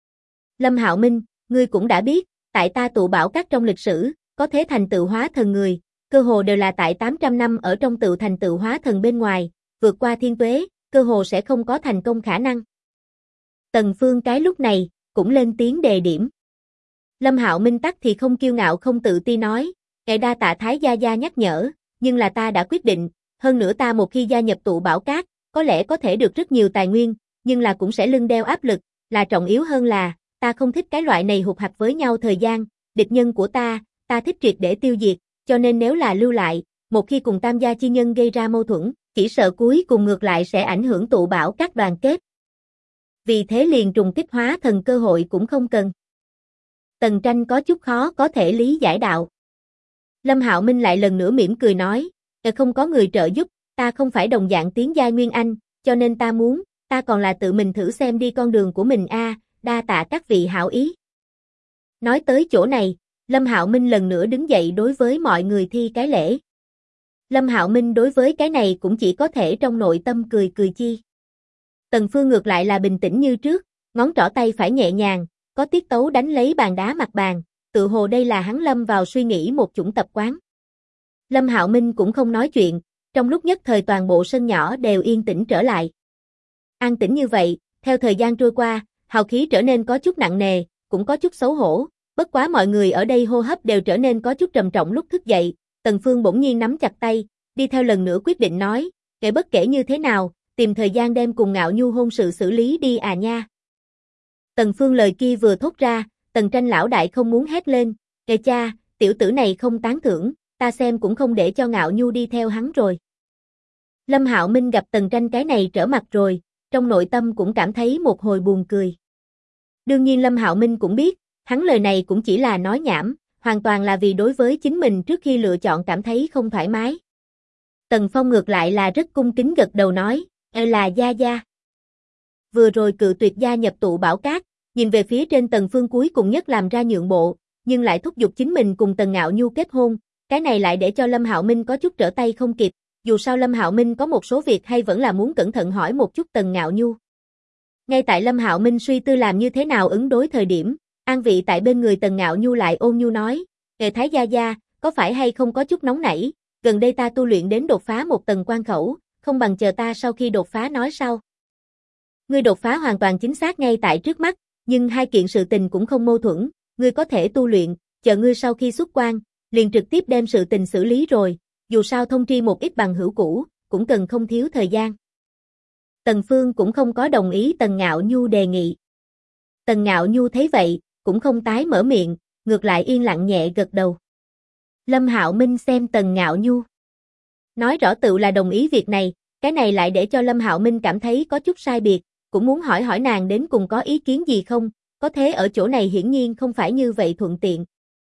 Lâm Hạo Minh, ngươi cũng đã biết, tại ta tụ bảo các trong lịch sử, có thế thành tựu hóa thần người, cơ hồ đều là tại 800 năm ở trong tự thành tựu hóa thần bên ngoài, vượt qua thiên tuế, cơ hồ sẽ không có thành công khả năng. Tần Phương cái lúc này, cũng lên tiếng đề điểm. Lâm Hạo Minh tắc thì không kiêu ngạo không tự ti nói, đa tạ Thái gia gia nhắc nhở, nhưng là ta đã quyết định, hơn nữa ta một khi gia nhập tụ bảo các, có lẽ có thể được rất nhiều tài nguyên, nhưng là cũng sẽ lưng đeo áp lực, là trọng yếu hơn là, ta không thích cái loại này hụt hặc với nhau thời gian, địch nhân của ta thích triệt để tiêu diệt, cho nên nếu là lưu lại, một khi cùng tam gia chi nhân gây ra mâu thuẫn, chỉ sợ cuối cùng ngược lại sẽ ảnh hưởng tụ bảo các đoàn kết. Vì thế liền trùng kích hóa thần cơ hội cũng không cần. Tần Tranh có chút khó có thể lý giải đạo. Lâm Hạo Minh lại lần nữa mỉm cười nói, không có người trợ giúp, ta không phải đồng dạng tiến giai Nguyên Anh, cho nên ta muốn, ta còn là tự mình thử xem đi con đường của mình a, đa tạ các vị hảo ý. Nói tới chỗ này, Lâm Hạo Minh lần nữa đứng dậy đối với mọi người thi cái lễ. Lâm Hạo Minh đối với cái này cũng chỉ có thể trong nội tâm cười cười chi. Tần Phương ngược lại là bình tĩnh như trước, ngón trỏ tay phải nhẹ nhàng, có tiết tấu đánh lấy bàn đá mặt bàn, tự hồ đây là hắn lâm vào suy nghĩ một chủng tập quán. Lâm Hạo Minh cũng không nói chuyện, trong lúc nhất thời toàn bộ sân nhỏ đều yên tĩnh trở lại. An tĩnh như vậy, theo thời gian trôi qua, hào khí trở nên có chút nặng nề, cũng có chút xấu hổ, bất quá mọi người ở đây hô hấp đều trở nên có chút trầm trọng lúc thức dậy, Tần Phương bỗng nhiên nắm chặt tay, đi theo lần nữa quyết định nói, kể bất kể như thế nào, tìm thời gian đem cùng Ngạo Nhu hôn sự xử lý đi à nha. Tần Phương lời kia vừa thốt ra, Tần Tranh lão đại không muốn hét lên, kệ cha, tiểu tử này không tán thưởng, ta xem cũng không để cho Ngạo Nhu đi theo hắn rồi. Lâm Hạo Minh gặp Tần Tranh cái này trở mặt rồi, trong nội tâm cũng cảm thấy một hồi buồn cười. Đương nhiên Lâm Hạo Minh cũng biết, hắn lời này cũng chỉ là nói nhảm, hoàn toàn là vì đối với chính mình trước khi lựa chọn cảm thấy không thoải mái. Tần Phong ngược lại là rất cung kính gật đầu nói, là gia gia. Vừa rồi cự tuyệt gia nhập tụ bảo cát, nhìn về phía trên Tần Phương cuối cùng nhất làm ra nhượng bộ, nhưng lại thúc giục chính mình cùng Tần Ngạo Nhu kết hôn, cái này lại để cho Lâm Hạo Minh có chút trở tay không kịp, dù sao Lâm Hạo Minh có một số việc hay vẫn là muốn cẩn thận hỏi một chút Tần Ngạo Nhu. Ngay tại Lâm Hạo Minh suy tư làm như thế nào ứng đối thời điểm, an vị tại bên người Tần Ngạo Nhu lại ôn nhu nói, Ngài Thái gia gia, có phải hay không có chút nóng nảy, gần đây ta tu luyện đến đột phá một tầng quan khẩu, không bằng chờ ta sau khi đột phá nói sau. Ngươi đột phá hoàn toàn chính xác ngay tại trước mắt, nhưng hai kiện sự tình cũng không mâu thuẫn, ngươi có thể tu luyện, chờ ngươi sau khi xuất quan, liền trực tiếp đem sự tình xử lý rồi, dù sao thông tri một ít bằng hữu cũ, cũng cần không thiếu thời gian. Tần Phương cũng không có đồng ý Tần Ngạo Nhu đề nghị. Tần Ngạo Nhu thấy vậy, cũng không tái mở miệng, ngược lại yên lặng nhẹ gật đầu. Lâm Hạo Minh xem Tần Ngạo Nhu. Nói rõ tự là đồng ý việc này, cái này lại để cho Lâm Hạo Minh cảm thấy có chút sai biệt, cũng muốn hỏi hỏi nàng đến cùng có ý kiến gì không, có thế ở chỗ này hiển nhiên không phải như vậy thuận tiện.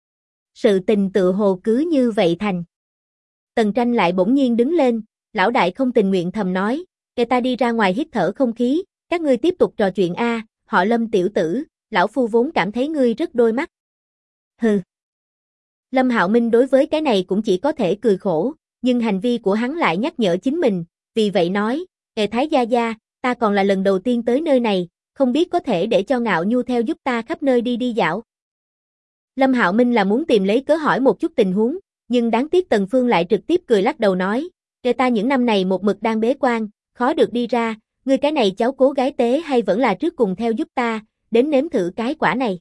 Sự tình tự hồ cứ như vậy thành. Tần Tranh lại bỗng nhiên đứng lên, lão đại không tình nguyện thầm nói, kệ ta đi ra ngoài hít thở không khí, các ngươi tiếp tục trò chuyện a, họ Lâm tiểu tử, lão phu vốn cảm thấy ngươi rất đôi mắt. Hừ. Lâm Hạo Minh đối với cái này cũng chỉ có thể cười khổ, nhưng hành vi của hắn lại nhắc nhở chính mình, vì vậy nói, kệ Thái gia gia, ta còn là lần đầu tiên tới nơi này, không biết có thể để cho Ngạo Nhu theo giúp ta khắp nơi đi đi dạo. Lâm Hạo Minh là muốn tìm lấy cớ hỏi một chút tình huống, nhưng đáng tiếc Tần Phương lại trực tiếp cười lắc đầu nói, kệ ta những năm này một mực đang bế quan, khó được đi ra, ngươi cái này cháu cố gái tế hay vẫn là trước cùng theo giúp ta, đến nếm thử cái quả này.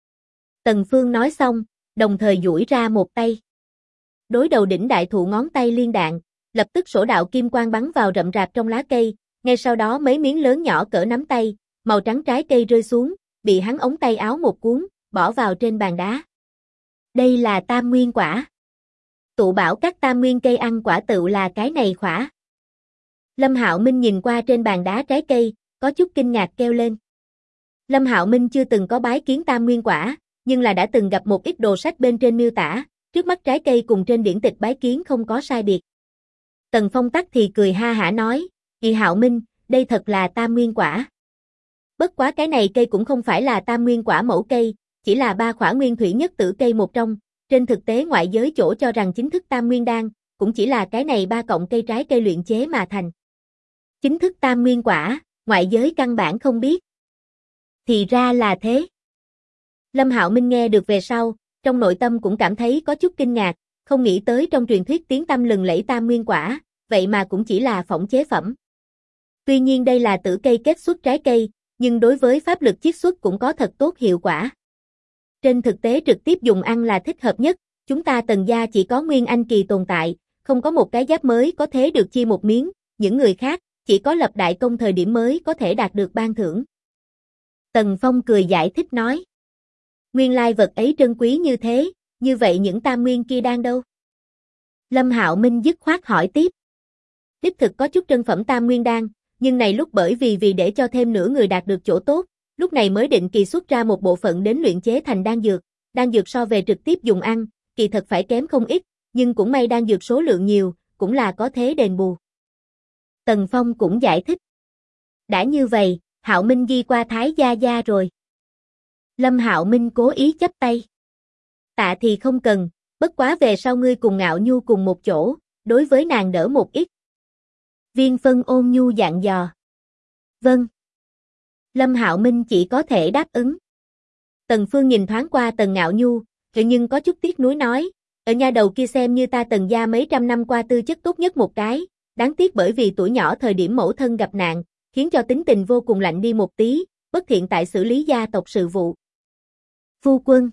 Tần Phương nói xong, đồng thời duỗi ra một tay. Đối đầu đỉnh đại thụ ngón tay liên đạn, lập tức sổ đạo kim quang bắn vào rậm rạp trong lá cây, ngay sau đó mấy miếng lớn nhỏ cỡ nắm tay, màu trắng trái cây rơi xuống, bị hắn ống tay áo một cuốn, bỏ vào trên bàn đá. Đây là tam nguyên quả. Tụ bảo các tam nguyên cây ăn quả tựu là cái này khỏa. Lâm Hạo Minh nhìn qua trên bàn đá trái cây, có chút kinh ngạc kêu lên. Lâm Hạo Minh chưa từng có bái kiến tam nguyên quả, nhưng là đã từng gặp một ít đồ sách bên trên miêu tả, trước mắt trái cây cùng trên điển tịch bái kiến không có sai biệt. Tần Phong tắc thì cười ha hả nói, Hạo Minh, đây thật là tam nguyên quả. Bất quá cái này cây cũng không phải là tam nguyên quả mẫu cây, chỉ là ba khỏa nguyên thủy nhất tử cây một trong, trên thực tế ngoại giới chỗ cho rằng chính thức tam nguyên đan, cũng chỉ là cái này ba cọng cây trái cây luyện chế mà thành. Chính thức tam nguyên quả, ngoại giới căn bản không biết. Thì ra là thế. Lâm Hạo Minh nghe được về sau, trong nội tâm cũng cảm thấy có chút kinh ngạc, không nghĩ tới trong truyền thuyết tiếng tăm lừng lẫy tam nguyên quả, vậy mà cũng chỉ là phỏng chế phẩm. Tuy nhiên đây là tử cây kết xuất trái cây, nhưng đối với pháp lực chiết xuất cũng có thật tốt hiệu quả. Trên thực tế trực tiếp dùng ăn là thích hợp nhất, chúng ta Tần gia chỉ có Nguyên Anh kỳ tồn tại, không có một cái giáp mới có thể được chia một miếng, những người khác chỉ có lập đại công thời điểm mới có thể đạt được ban thưởng. Tần Phong cười giải thích nói. Nguyên lai vật ấy trân quý như thế, như vậy những tam nguyên kia đang đâu? Lâm Hạo Minh dứt khoát hỏi tiếp. Đích thực có chút trân phẩm tam nguyên đan, nhưng này lúc bởi vì để cho thêm nửa người đạt được chỗ tốt, lúc này mới định kỳ xuất ra một bộ phận đến luyện chế thành đan dược so về trực tiếp dùng ăn, kỳ thật phải kém không ít, nhưng cũng may đan dược số lượng nhiều, cũng là có thế đền bù. Tần Phong cũng giải thích. Đã như vậy, Hạo Minh đi qua Thái gia gia rồi. Lâm Hạo Minh cố ý chắp tay. Tạ thì không cần, bất quá về sau ngươi cùng Ngạo Nhu cùng một chỗ, đối với nàng đỡ một ít. Viên Phân ôn nhu dặn dò. Vâng. Lâm Hạo Minh chỉ có thể đáp ứng. Tần Phương nhìn thoáng qua Tần Ngạo Nhu, nhưng có chút tiếc nuối nói, ở nha đầu kia xem như ta Tần gia mấy trăm năm qua tư chất tốt nhất một cái, đáng tiếc bởi vì tuổi nhỏ thời điểm mẫu thân gặp nạn, khiến cho tính tình vô cùng lạnh đi một tí, bất thiện tại xử lý gia tộc sự vụ. Phu quân.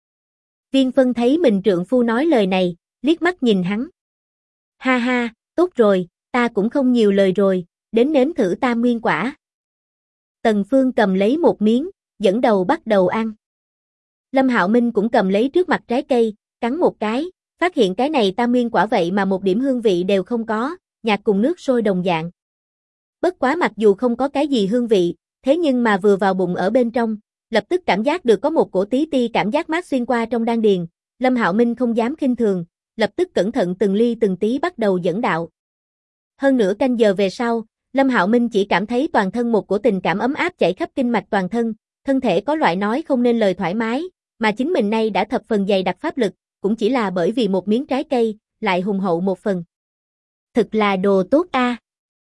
Viên Phân thấy mình trượng phu nói lời này, liếc mắt nhìn hắn. Ha ha, tốt rồi, ta cũng không nhiều lời rồi, đến nếm thử Tam Nguyên quả. Tần Phương cầm lấy một miếng, dẫn đầu bắt đầu ăn. Lâm Hạo Minh cũng cầm lấy trước mặt trái cây, cắn một cái, phát hiện cái này Tam Nguyên quả vậy mà một điểm hương vị đều không có, nhạt cùng nước sôi đồng dạng. Bất quá mặc dù không có cái gì hương vị, thế nhưng mà vừa vào bụng ở bên trong, lập tức cảm giác được có một cổ tí ti cảm giác mát xuyên qua trong đan điền. Lâm Hạo Minh không dám khinh thường, lập tức cẩn thận từng ly từng tí bắt đầu dẫn đạo. Hơn nửa canh giờ về sau, Lâm Hạo Minh chỉ cảm thấy toàn thân một cổ tình cảm ấm áp chảy khắp kinh mạch toàn thân, thân thể có loại nói không nên lời thoải mái, mà chính mình nay đã thập phần dày đặc pháp lực, cũng chỉ là bởi vì một miếng trái cây, lại hùng hậu một phần. Thực là đồ tốt a.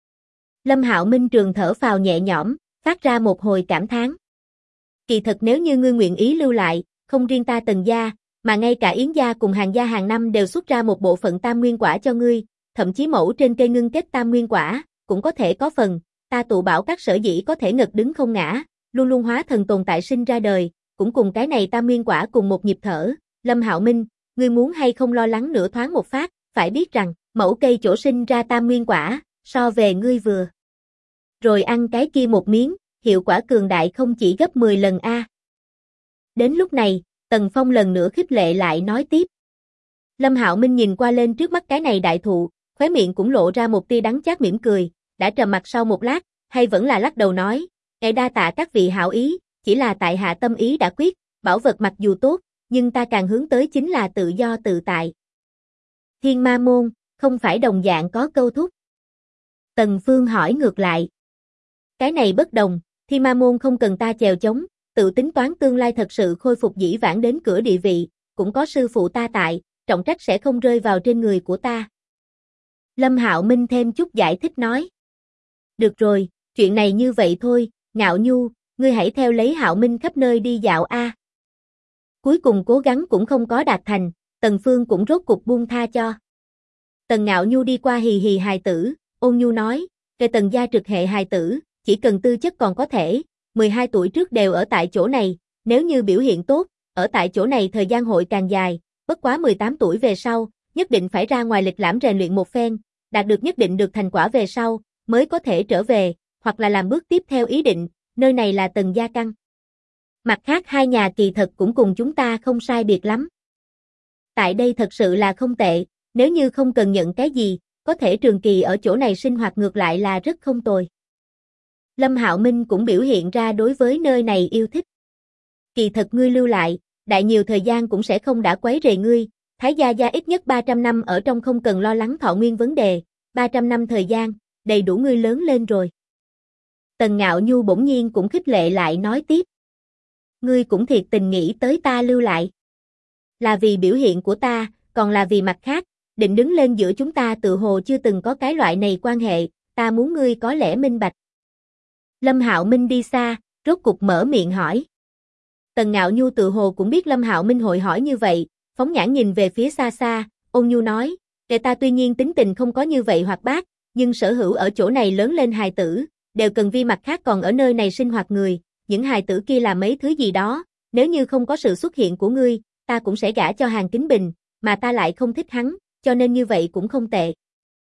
Lâm Hạo Minh trường thở phào nhẹ nhõm, phát ra một hồi cảm thán. Kỳ thật nếu như ngươi nguyện ý lưu lại, không riêng ta Tần gia, mà ngay cả Yến gia cùng Hàn gia hàng năm đều xuất ra một bộ phận Tam Nguyên quả cho ngươi, thậm chí mẫu trên cây ngưng kết Tam Nguyên quả, cũng có thể có phần, ta tụ bảo các sở dĩ có thể ngật đứng không ngã, luôn luôn hóa thần tồn tại sinh ra đời, cũng cùng cái này Tam Nguyên quả cùng một nhịp thở. Lâm Hạo Minh, ngươi muốn hay không lo lắng nửa thoáng một phát, phải biết rằng, mẫu cây chỗ sinh ra Tam Nguyên quả, so về ngươi vừa rồi ăn cái kia một miếng, hiệu quả cường đại không chỉ gấp 10 lần a. Đến lúc này, Tần Phong lần nữa khích lệ lại nói tiếp. Lâm Hạo Minh nhìn qua lên trước mắt cái này đại thụ, khóe miệng cũng lộ ra một tia đắng chát mỉm cười, đã trầm mặc sau một lát, hay vẫn là lắc đầu nói, đa tạ các vị hảo ý, chỉ là tại hạ tâm ý đã quyết, bảo vật mặc dù tốt, nhưng ta càng hướng tới chính là tự do tự tại. Thiên Ma môn, không phải đồng dạng có câu thúc. Tần Phương hỏi ngược lại. Cái này bất đồng, Thiên Ma môn không cần ta chèo chống, tự tính toán tương lai thật sự khôi phục dĩ vãng đến cửa địa vị, cũng có sư phụ ta tại, trọng trách sẽ không rơi vào trên người của ta. Lâm Hạo Minh thêm chút giải thích nói. Được rồi, chuyện này như vậy thôi, Ngạo Nhu, ngươi hãy theo lấy Hạo Minh khắp nơi đi dạo a. Cuối cùng cố gắng cũng không có đạt thành, Tần Phương cũng rốt cục buông tha cho. Tần Ngạo Nhu đi qua hì hì hài tử, ôn nhu nói, về Tần gia trực hệ hài tử, chỉ cần tư chất còn có thể, 12 tuổi trước đều ở tại chỗ này, nếu như biểu hiện tốt, ở tại chỗ này thời gian hội càng dài, bất quá 18 tuổi về sau, nhất định phải ra ngoài lịch lãm rèn luyện một phen, đạt được nhất định được thành quả về sau, mới có thể trở về, hoặc là làm bước tiếp theo ý định, nơi này là Tần gia căn. Mặt khác hai nhà kỳ thật cũng cùng chúng ta không sai biệt lắm. Tại đây thật sự là không tệ, nếu như không cần nhận cái gì, có thể trường kỳ ở chỗ này sinh hoạt ngược lại là rất không tồi. Lâm Hạo Minh cũng biểu hiện ra đối với nơi này yêu thích. Kỳ thật ngươi lưu lại, đại nhiều thời gian cũng sẽ không đã quấy rầy ngươi, Thái gia gia ít nhất 300 năm ở trong không cần lo lắng thọ nguyên vấn đề, 300 năm thời gian, đầy đủ ngươi lớn lên rồi. Tần Ngạo Nhu bỗng nhiên cũng khích lệ lại nói tiếp. Ngươi cũng thiệt tình nghĩ tới ta lưu lại. Là vì biểu hiện của ta, còn là vì mặt khác, định đứng lên giữa chúng ta tự hồ chưa từng có cái loại này quan hệ, ta muốn ngươi có lẽ minh bạch. Lâm Hạo Minh đi xa, rốt cục mở miệng hỏi. Tần Ngạo Nhu tự hồ cũng biết Lâm Hạo Minh hội hỏi như vậy, phóng nhãn nhìn về phía xa xa, ôn nhu nói, ta tuy nhiên tính tình không có như vậy hoạt bát, nhưng sở hữu ở chỗ này lớn lên hài tử, đều cần vi mặt khác còn ở nơi này sinh hoạt người, những hài tử kia là mấy thứ gì đó, nếu như không có sự xuất hiện của ngươi, ta cũng sẽ gả cho Hàn Kính Bình, mà ta lại không thích hắn, cho nên như vậy cũng không tệ.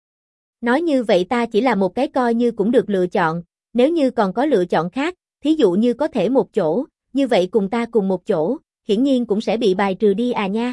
Nói như vậy ta chỉ là một cái coi như cũng được lựa chọn, nếu như còn có lựa chọn khác, thí dụ như có thể một chỗ, như vậy cùng ta cùng một chỗ, hiển nhiên cũng sẽ bị bài trừ đi à nha.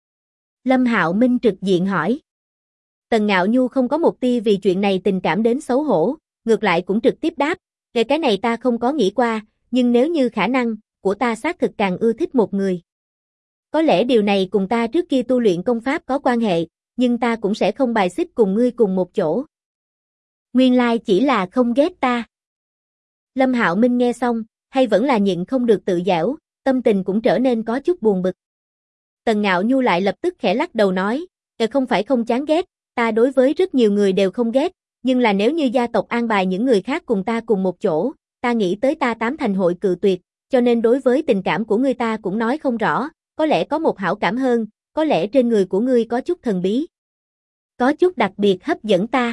Lâm Hạo Minh trực diện hỏi. Tần Ngạo Nhu không có một tia vì chuyện này tình cảm đến xấu hổ, ngược lại cũng trực tiếp đáp, về cái này ta không có nghĩ qua, nhưng nếu như khả năng, của ta xác thực càng ưa thích một người. Có lẽ điều này cùng ta trước kia tu luyện công pháp có quan hệ, nhưng ta cũng sẽ không bài xích cùng ngươi cùng một chỗ. Nguyên lai chỉ là không ghét ta. Lâm Hạo Minh nghe xong, hay vẫn là nhịn không được tự giễu, tâm tình cũng trở nên có chút buồn bực. Tần Ngạo Nhu lại lập tức khẽ lắc đầu nói, không phải không chán ghét, ta đối với rất nhiều người đều không ghét, nhưng là nếu như gia tộc an bài những người khác cùng ta cùng một chỗ, ta nghĩ tới ta tám thành hội cự tuyệt, cho nên đối với tình cảm của ngươi ta cũng nói không rõ, có lẽ có một hảo cảm hơn, có lẽ trên người của ngươi có chút thần bí. Có chút đặc biệt hấp dẫn ta.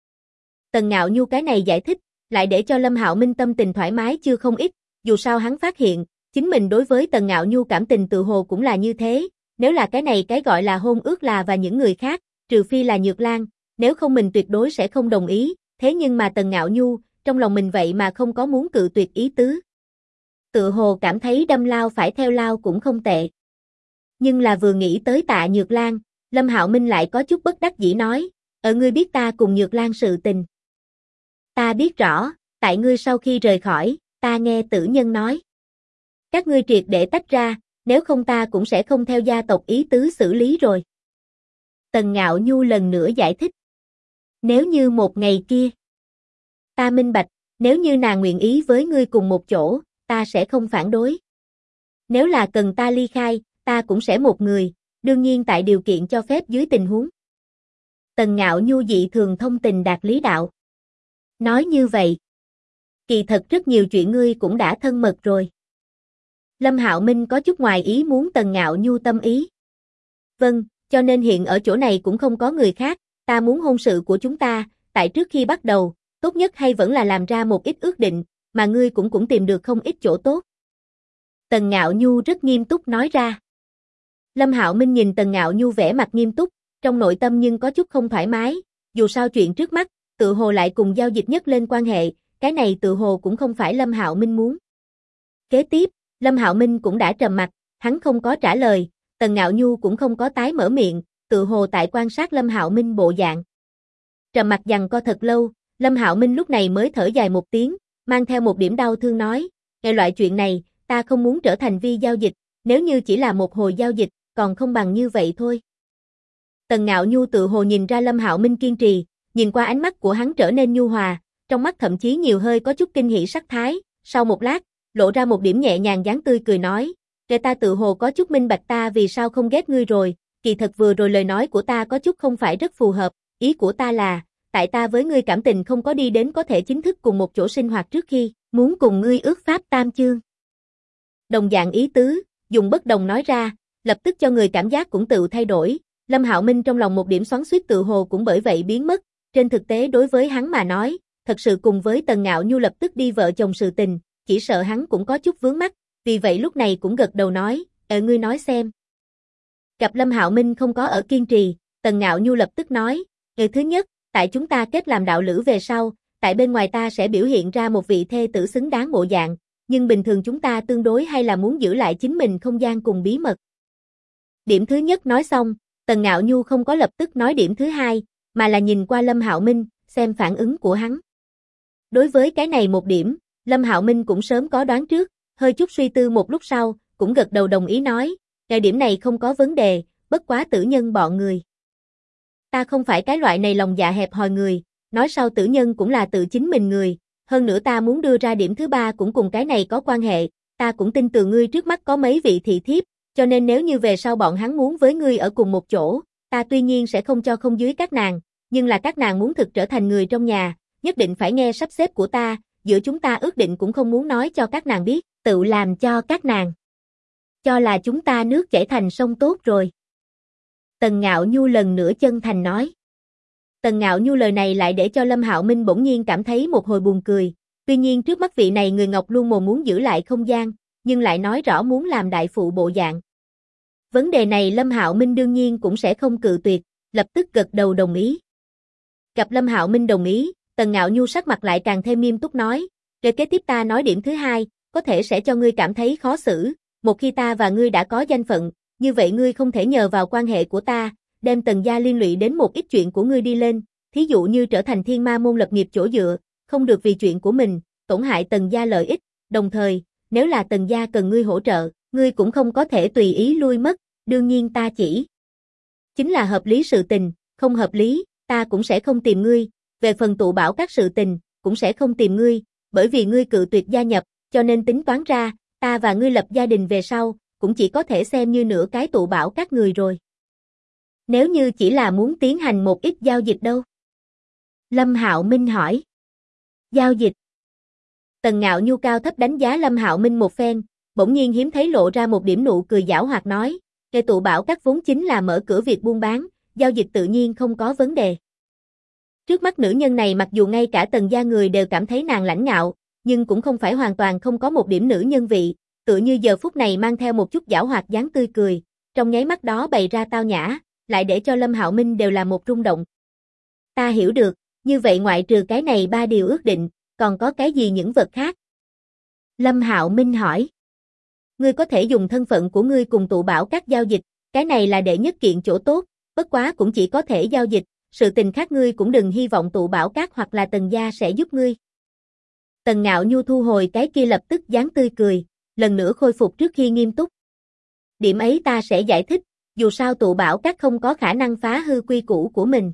Tần Ngạo Nhu cái này giải thích, lại để cho Lâm Hạo Minh tâm tình thoải mái chưa không ít, dù sao hắn phát hiện, chính mình đối với Tần Ngạo Nhu cảm tình tự hồ cũng là như thế, nếu là cái này cái gọi là hôn ước là và những người khác, trừ phi là Nhược Lan, nếu không mình tuyệt đối sẽ không đồng ý, thế nhưng mà Tần Ngạo Nhu, trong lòng mình vậy mà không có muốn cự tuyệt ý tứ. Tự hồ cảm thấy đâm lao phải theo lao cũng không tệ. Nhưng là vừa nghĩ tới Tạ Nhược Lan, Lâm Hạo Minh lại có chút bất đắc dĩ nói, ngươi biết ta cùng Nhược Lan sự tình. Ta biết rõ, tại ngươi sau khi rời khỏi, ta nghe tử nhân nói. Các ngươi triệt để tách ra, nếu không ta cũng sẽ không theo gia tộc ý tứ xử lý rồi. Tần Ngạo Nhu lần nữa giải thích. Nếu như một ngày kia, ta minh bạch, nếu như nàng nguyện ý với ngươi cùng một chỗ, ta sẽ không phản đối. Nếu là cần ta ly khai, ta cũng sẽ một người, đương nhiên tại điều kiện cho phép dưới tình huống. Tần Ngạo Nhu dị thường thông tình đạt lý đạo. Nói như vậy, kỳ thật rất nhiều chuyện ngươi cũng đã thân mật rồi. Lâm Hạo Minh có chút ngoài ý muốn Tần Ngạo Nhu tâm ý. Vâng, cho nên hiện ở chỗ này cũng không có người khác, ta muốn hôn sự của chúng ta, tại trước khi bắt đầu, tốt nhất hay vẫn là làm ra một ít ước định, mà ngươi cũng tìm được không ít chỗ tốt. Tần Ngạo Nhu rất nghiêm túc nói ra. Lâm Hạo Minh nhìn Tần Ngạo Nhu vẻ mặt nghiêm túc, trong nội tâm nhưng có chút không thoải mái, dù sao chuyện trước mắt, tự hồ lại cùng giao dịch nhất lên quan hệ, cái này tự hồ cũng không phải Lâm Hạo Minh muốn. Kế tiếp, Lâm Hạo Minh cũng đã trầm mặt, hắn không có trả lời, Tần Ngạo Nhu cũng không có tái mở miệng, tự hồ tại quan sát Lâm Hạo Minh bộ dạng. Trầm mặt giằng co thật lâu, Lâm Hạo Minh lúc này mới thở dài một tiếng, mang theo một điểm đau thương nói, nghe loại chuyện này, ta không muốn trở thành vi giao dịch, nếu như chỉ là một hồi giao dịch, còn không bằng như vậy thôi. Tần Ngạo Nhu tự hồ nhìn ra Lâm Hạo Minh kiên trì, nhìn qua ánh mắt của hắn trở nên nhu hòa, trong mắt thậm chí nhiều hơi có chút kinh hỉ sắc thái, sau một lát, lộ ra một điểm nhẹ nhàng dáng tươi cười nói, để ta tự hồ có chút minh bạch ta vì sao không ghét ngươi rồi, kỳ thật vừa rồi lời nói của ta có chút không phải rất phù hợp, ý của ta là, tại ta với ngươi cảm tình không có đi đến có thể chính thức cùng một chỗ sinh hoạt trước khi, muốn cùng ngươi ước pháp tam chương. Đồng dạng ý tứ, dùng bất đồng nói ra, lập tức cho người cảm giác cũng tự thay đổi, Lâm Hạo Minh trong lòng một điểm xoắn xuýt tự hồ cũng bởi vậy biến mất, trên thực tế đối với hắn mà nói, thật sự cùng với Tần Ngạo Nhu lập tức đi vợ chồng sự tình, chỉ sợ hắn cũng có chút vướng mắc, vì vậy lúc này cũng gật đầu nói, ngươi nói xem. Gặp Lâm Hạo Minh không có ở kiên trì, Tần Ngạo Nhu lập tức nói, thứ nhất, tại chúng ta kết làm đạo lữ về sau, tại bên ngoài ta sẽ biểu hiện ra một vị thê tử xứng đáng bộ dạng, nhưng bình thường chúng ta tương đối hay là muốn giữ lại chính mình không gian cùng bí mật. Điểm thứ nhất nói xong, Tần Ngạo Nhu không có lập tức nói điểm thứ hai, mà là nhìn qua Lâm Hạo Minh, xem phản ứng của hắn. Đối với cái này một điểm, Lâm Hạo Minh cũng sớm có đoán trước, hơi chút suy tư một lúc sau, cũng gật đầu đồng ý nói, cái điểm này không có vấn đề, bất quá tử nhân bọn người. Ta không phải cái loại này lòng dạ hẹp hòi người, nói sau tử nhân cũng là tự chính mình người, hơn nữa ta muốn đưa ra điểm thứ ba cũng cùng cái này có quan hệ, ta cũng tin từ ngươi trước mắt có mấy vị thị thiếp, cho nên nếu như về sau bọn hắn muốn với ngươi ở cùng một chỗ, ta tuy nhiên sẽ không cho không dưới các nàng, nhưng là các nàng muốn thực trở thành người trong nhà, nhất định phải nghe sắp xếp của ta, giữa chúng ta ước định cũng không muốn nói cho các nàng biết, tự làm cho các nàng cho là chúng ta nước chảy thành sông tốt rồi. Tần Ngạo Nhu lần nữa chân thành nói. Tần Ngạo Nhu lời này lại để cho Lâm Hạo Minh bỗng nhiên cảm thấy một hồi buồn cười, tuy nhiên trước mắt vị này người ngọc luôn mồm muốn giữ lại không gian, nhưng lại nói rõ muốn làm đại phụ bộ dạng. Vấn đề này Lâm Hạo Minh đương nhiên cũng sẽ không cự tuyệt, lập tức gật đầu đồng ý. Gặp Lâm Hạo Minh đồng ý, Tần Ngạo Nhu sắc mặt lại càng thêm nghiêm túc nói, rồi kế tiếp ta nói điểm thứ hai, có thể sẽ cho ngươi cảm thấy khó xử, một khi ta và ngươi đã có danh phận, như vậy ngươi không thể nhờ vào quan hệ của ta, đem Tần gia liên lụy đến một ít chuyện của ngươi đi lên, thí dụ như trở thành Thiên Ma môn lập nghiệp chỗ dựa, không được vì chuyện của mình, tổn hại Tần gia lợi ích, đồng thời, nếu là Tần gia cần ngươi hỗ trợ, ngươi cũng không có thể tùy ý lui mất, đương nhiên ta chỉ chính là hợp lý sự tình, không hợp lý, ta cũng sẽ không tìm ngươi, về phần tụ bảo các sự tình, cũng sẽ không tìm ngươi, bởi vì ngươi cự tuyệt gia nhập, cho nên tính toán ra, ta và ngươi lập gia đình về sau, cũng chỉ có thể xem như nửa cái tụ bảo các người rồi. Nếu như chỉ là muốn tiến hành một ít giao dịch đâu? Lâm Hạo Minh hỏi. Giao dịch? Tần Ngạo Nhu cao thấp đánh giá Lâm Hạo Minh một phen, bỗng nhiên hiếm thấy lộ ra một điểm nụ cười giảo hoạt nói, "Kẻ tụ bảo các vốn chính là mở cửa việc buôn bán, giao dịch tự nhiên không có vấn đề." Trước mắt nữ nhân này mặc dù ngay cả Tần gia người đều cảm thấy nàng lãnh ngạo, nhưng cũng không phải hoàn toàn không có một điểm nữ nhân vị, tựa như giờ phút này mang theo một chút giảo hoạt dáng tươi cười, trong nháy mắt đó bày ra tao nhã, lại để cho Lâm Hạo Minh đều là một rung động. Ta hiểu được, như vậy ngoại trừ cái này 3 điều ước định, còn có cái gì những vật khác? Lâm Hạo Minh hỏi. Ngươi có thể dùng thân phận của ngươi cùng tụ bảo các giao dịch, cái này là đệ nhất kiện chỗ tốt, bất quá cũng chỉ có thể giao dịch, sự tình khác ngươi cũng đừng hy vọng tụ bảo các hoặc là Tần gia sẽ giúp ngươi. Tần Ngạo Nhu thu hồi cái kia lập tức dáng tươi cười, lần nữa khôi phục trước khi nghiêm túc. Điểm ấy ta sẽ giải thích, dù sao tụ bảo các không có khả năng phá hư quy củ của mình.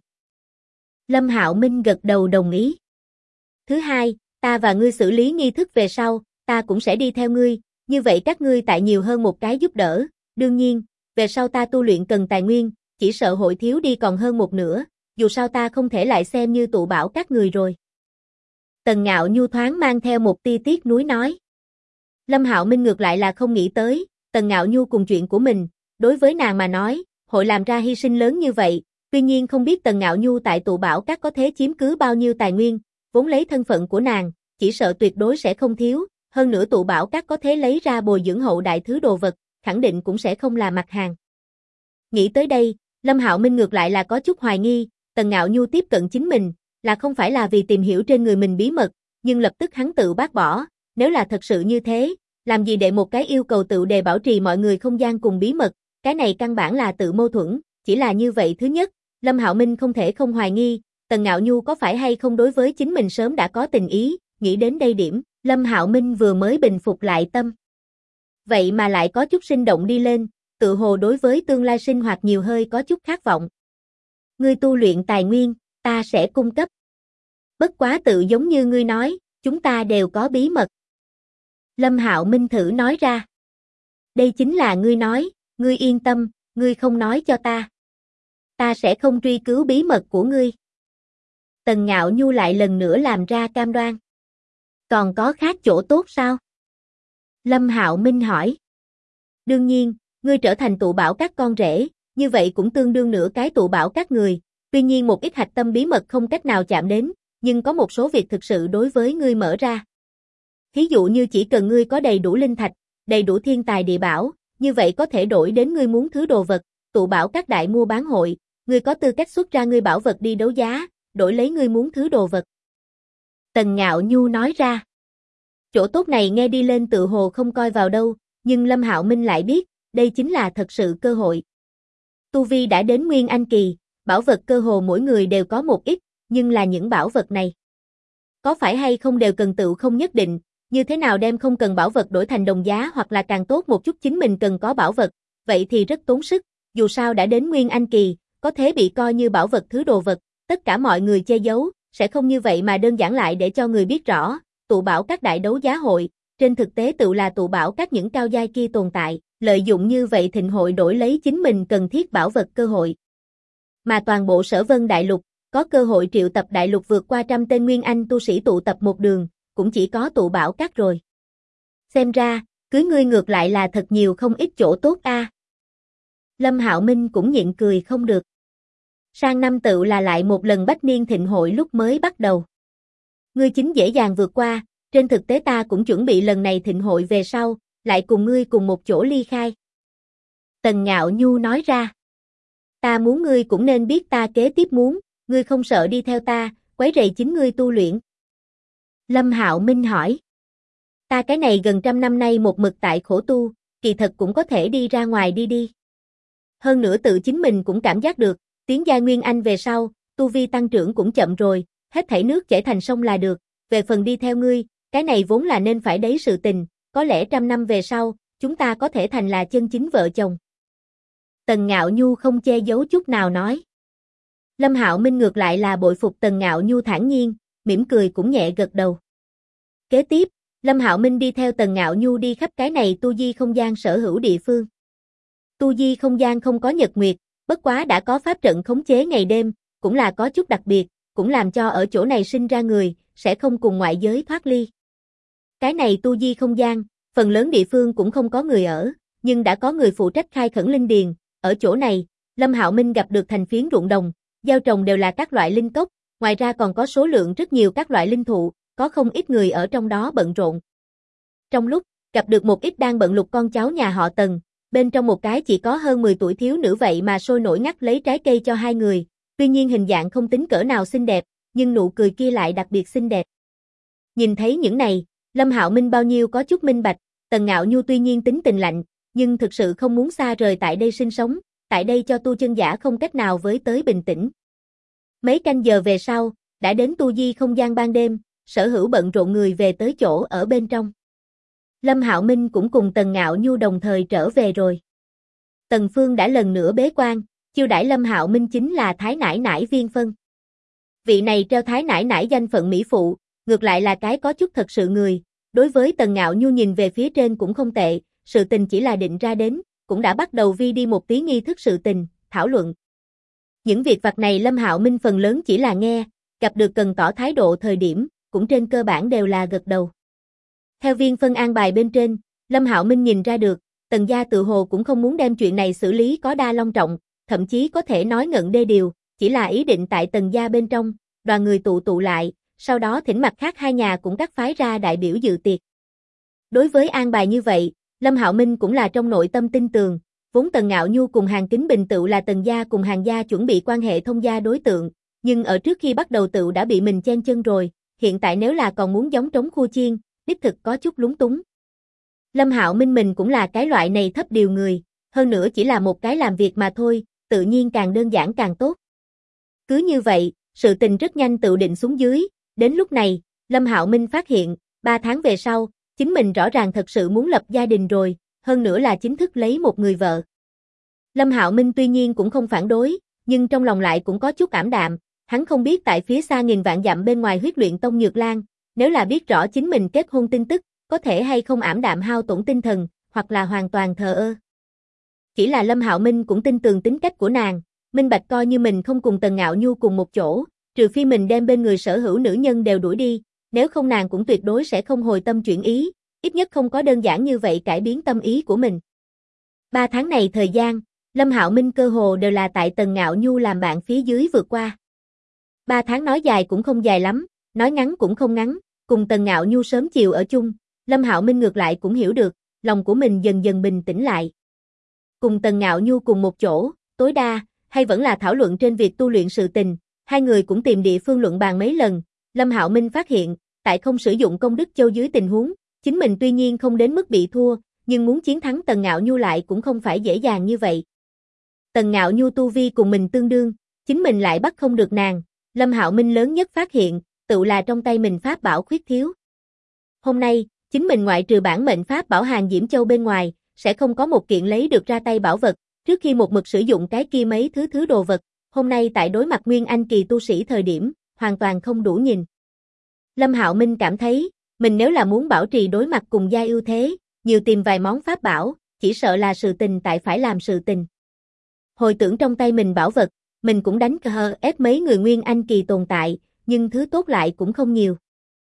Lâm Hạo Minh gật đầu đồng ý. Thứ hai, ta và ngươi xử lý nghi thức về sau, ta cũng sẽ đi theo ngươi, như vậy các ngươi tại nhiều hơn một cái giúp đỡ, đương nhiên, về sau ta tu luyện cần tài nguyên, chỉ sợ hội thiếu đi còn hơn một nửa, dù sao ta không thể lại xem như tụ bảo các người rồi. Tần Ngạo Nhu thoáng mang theo một tia tiếc nuối nói. Lâm Hạo Minh ngược lại là không nghĩ tới, Tần Ngạo Nhu cùng chuyện của mình, đối với nàng mà nói, hội làm ra hy sinh lớn như vậy, tuy nhiên không biết Tần Ngạo Nhu tại tụ bảo các có thể chiếm cứ bao nhiêu tài nguyên, vốn lấy thân phận của nàng, chỉ sợ tuyệt đối sẽ không thiếu, hơn nữa tụ bảo các có thể lấy ra bồi dưỡng hậu đại thứ đồ vật, khẳng định cũng sẽ không là mặt hàng. Nghĩ tới đây, Lâm Hạo Minh ngược lại là có chút hoài nghi, Tần Ngạo Nhu tiếp cận chính mình, là không phải là vì tìm hiểu trên người mình bí mật, nhưng lập tức hắn tự bác bỏ, nếu là thật sự như thế, làm gì để một cái yêu cầu tự đề bảo trì mọi người không gian cùng bí mật, cái này căn bản là tự mâu thuẫn, chỉ là như vậy thứ nhất, Lâm Hạo Minh không thể không hoài nghi, Tần Ngạo Nhu có phải hay không đối với chính mình sớm đã có tình ý, nghĩ đến đây điểm, Lâm Hạo Minh vừa mới bình phục lại tâm. Vậy mà lại có chút sinh động đi lên, tự hồ đối với tương lai sinh hoạt nhiều hơi có chút khát vọng. Ngươi tu luyện tài nguyên, ta sẽ cung cấp. Bất quá tự giống như ngươi nói, chúng ta đều có bí mật. Lâm Hạo Minh thử nói ra. Đây chính là ngươi nói, ngươi yên tâm, ngươi không nói cho ta. Ta sẽ không truy cứu bí mật của ngươi. Tần Ngạo Nhu lại lần nữa làm ra cam đoan. Còn có khác chỗ tốt sao? Lâm Hạo Minh hỏi. Đương nhiên, ngươi trở thành tụ bảo các con rể, như vậy cũng tương đương nửa cái tụ bảo các người, tuy nhiên một ít hạch tâm bí mật không cách nào chạm đến, nhưng có một số việc thực sự đối với ngươi mở ra. Thí dụ như chỉ cần ngươi có đầy đủ linh thạch, đầy đủ thiên tài địa bảo, như vậy có thể đổi đến ngươi muốn thứ đồ vật, tụ bảo các đại mua bán hội, ngươi có tư cách xuất ra ngươi bảo vật đi đấu giá, đổi lấy ngươi muốn thứ đồ vật. Tần Ngạo Nhu nói ra. Chỗ tốt này nghe đi lên tự hồ không coi vào đâu, nhưng Lâm Hạo Minh lại biết, đây chính là thật sự cơ hội. Tu vi đã đến Nguyên Anh kỳ, bảo vật cơ hồ mỗi người đều có một ít, nhưng là những bảo vật này. Có phải hay không đều cần tự không nhất định, như thế nào đem không cần bảo vật đổi thành đồng giá hoặc là càng tốt một chút chính mình cần có bảo vật, vậy thì rất tốn sức, dù sao đã đến Nguyên Anh kỳ, có thể bị coi như bảo vật thứ đồ vật, tất cả mọi người che giấu, sẽ không như vậy mà đơn giản lại để cho người biết rõ, tụ bảo các đại đấu giá hội, trên thực tế tự là tụ bảo các những cao giai kia tồn tại, lợi dụng như vậy thịnh hội đổi lấy chính mình cần thiết bảo vật cơ hội. Mà toàn bộ Sở Vân Đại Lục, có cơ hội triệu tập đại lục vượt qua 100 tên Nguyên Anh tu sĩ tụ tập một đường, cũng chỉ có tụ bảo các rồi. Xem ra, cưới ngươi ngược lại là thật nhiều không ít chỗ tốt a. Lâm Hạo Minh cũng nhịn cười không được. Sang năm tự là lại một lần bách niên thịnh hội lúc mới bắt đầu. Ngươi chính dễ dàng vượt qua, trên thực tế ta cũng chuẩn bị lần này thịnh hội về sau, lại cùng ngươi cùng một chỗ ly khai. Tần Ngạo Nhu nói ra. Ta muốn ngươi cũng nên biết ta kế tiếp muốn, ngươi không sợ đi theo ta, quấy rầy chính ngươi tu luyện. Lâm Hạo Minh hỏi. Ta cái này gần 100 năm nay một mực tại khổ tu, kỳ thật cũng có thể đi ra ngoài đi. Hơn nữa tự chính mình cũng cảm giác được, tiến giai Nguyên Anh về sau, tu vi tăng trưởng cũng chậm rồi, hết thảy nước chảy thành sông là được, về phần đi theo ngươi, cái này vốn là nên phải đấy sự tình, có lẽ 100 năm về sau, chúng ta có thể thành là chân chính vợ chồng. Tần Ngạo Nhu không che giấu chút nào nói. Lâm Hạo Minh ngược lại là bội phục Tần Ngạo Nhu thản nhiên, mỉm cười cũng nhẹ gật đầu. Kế tiếp, Lâm Hạo Minh đi theo Tần Ngạo Nhu đi khắp cái này tu di không gian sở hữu địa phương. Tu di không gian không có nhật nguyệt, bất quá đã có pháp trận khống chế ngày đêm, cũng là có chút đặc biệt, cũng làm cho ở chỗ này sinh ra người, sẽ không cùng ngoại giới thoát ly. Cái này tu di không gian, phần lớn địa phương cũng không có người ở, nhưng đã có người phụ trách khai khẩn linh điền, ở chỗ này, Lâm Hạo Minh gặp được thành phiến ruộng đồng, gieo trồng đều là các loại linh cốc, ngoài ra còn có số lượng rất nhiều các loại linh thụ, có không ít người ở trong đó bận rộn. Trong lúc, gặp được một ít đang bận lục con cháu nhà họ Tần, bên trong một cái chỉ có hơn 10 tuổi thiếu nữ vậy mà sôi nổi ngắt lấy trái cây cho hai người, tuy nhiên hình dạng không tính cỡ nào xinh đẹp, nhưng nụ cười kia lại đặc biệt xinh đẹp. Nhìn thấy những này, Lâm Hạo Minh bao nhiêu có chút minh bạch, Tần Ngạo Nhu tuy nhiên tính tình lạnh, nhưng thực sự không muốn xa rời tại đây sinh sống, tại đây cho tu chân giả không cách nào với tới bình tĩnh. Mấy canh giờ về sau, đã đến tu di không gian ban đêm, sở hữu bận rộn người về tới chỗ ở bên trong. Lâm Hạo Minh cũng cùng Tần Ngạo Nhu đồng thời trở về rồi. Tần Phương đã lần nữa bế quan, chiêu đãi Lâm Hạo Minh chính là Thái Nãi Nãi Viên Phân. Vị này treo Thái Nãi Nãi danh phận mỹ phụ, ngược lại là cái có chút thật sự người, đối với Tần Ngạo Nhu nhìn về phía trên cũng không tệ, sự tình chỉ là định ra đến, cũng đã bắt đầu vi đi một tí nghi thức sự tình, thảo luận. Những việc vặt này Lâm Hạo Minh phần lớn chỉ là nghe, gặp được cần tỏ thái độ thời điểm, cũng trên cơ bản đều là gật đầu. Theo Viên Phân an bài bên trên, Lâm Hạo Minh nhìn ra được, Tần gia tự hồ cũng không muốn đem chuyện này xử lý có đa long trọng, thậm chí có thể nói ngận đê điều, chỉ là ý định tại Tần gia bên trong, đoàn người tụ lại, sau đó thỉnh mặt khác hai nhà cũng các phái ra đại biểu dự tiệc. Đối với an bài như vậy, Lâm Hạo Minh cũng là trong nội tâm tin tường, vốn Tần Ngạo Nhu cùng Hàn Kính Bình tựu là Tần gia cùng Hàn gia chuẩn bị quan hệ thông gia đối tượng, nhưng ở trước khi bắt đầu tựu đã bị mình chen chân rồi, hiện tại nếu là còn muốn giống trống khua chiên, đích thực có chút lúng túng. Lâm Hạo Minh mình cũng là cái loại này thấp điều người, hơn nữa chỉ là một cái làm việc mà thôi, tự nhiên càng đơn giản càng tốt. Cứ như vậy, sự tình rất nhanh tự định xuống dưới, đến lúc này, Lâm Hạo Minh phát hiện, 3 tháng về sau, chính mình rõ ràng thật sự muốn lập gia đình rồi, hơn nữa là chính thức lấy một người vợ. Lâm Hạo Minh tuy nhiên cũng không phản đối, nhưng trong lòng lại cũng có chút ảm đạm, hắn không biết tại phía xa nghìn vạn dặm bên ngoài Huyết Luyện Tông Nhược Lan, nếu là biết rõ chính mình kết hôn tin tức, có thể hay không ảm đạm hao tổn tinh thần, hoặc là hoàn toàn thờ ơ. Chỉ là Lâm Hạo Minh cũng tin tưởng tính cách của nàng, minh bạch coi như mình không cùng Tần Ngạo Nhu cùng một chỗ, trừ phi mình đem bên người sở hữu nữ nhân đều đuổi đi, nếu không nàng cũng tuyệt đối sẽ không hồi tâm chuyển ý, ít nhất không có đơn giản như vậy cải biến tâm ý của mình. 3 tháng này thời gian, Lâm Hạo Minh cơ hồ đều là tại Tần Ngạo Nhu làm bạn phía dưới vượt qua. 3 tháng nói dài cũng không dài lắm, nói ngắn cũng không ngắn, cùng Tần Ngạo Nhu sớm chiều ở chung, Lâm Hạo Minh ngược lại cũng hiểu được, lòng của mình dần dần bình tĩnh lại. Cùng Tần Ngạo Nhu cùng một chỗ, tối đa, hay vẫn là thảo luận trên việc tu luyện sự tình, hai người cũng tìm địa phương luận bàn mấy lần, Lâm Hạo Minh phát hiện, tại không sử dụng công đức châu dưới tình huống, chính mình tuy nhiên không đến mức bị thua, nhưng muốn chiến thắng Tần Ngạo Nhu lại cũng không phải dễ dàng như vậy. Tần Ngạo Nhu tu vi cùng mình tương đương, chính mình lại bắt không được nàng, Lâm Hạo Minh lớn nhất phát hiện, tự là trong tay mình pháp bảo khuyết thiếu. Hôm nay, chính mình ngoại trừ bản mệnh pháp bảo Hàn Diễm Châu bên ngoài, sẽ không có một kiện lấy được ra tay bảo vật, trước khi một mực sử dụng cái kia mấy thứ đồ vật, hôm nay tại đối mặt Nguyên Anh kỳ tu sĩ thời điểm, hoàn toàn không đủ nhìn. Lâm Hạo Minh cảm thấy, mình nếu là muốn bảo trì đối mặt cùng gia ưu thế, nhiều tìm vài món pháp bảo, chỉ sợ là sự tình tại phải làm sự tình. Hồi tưởng trong tay mình bảo vật, mình cũng đánh cờ ép mấy người Nguyên Anh kỳ tồn tại, nhưng thứ tốt lại cũng không nhiều.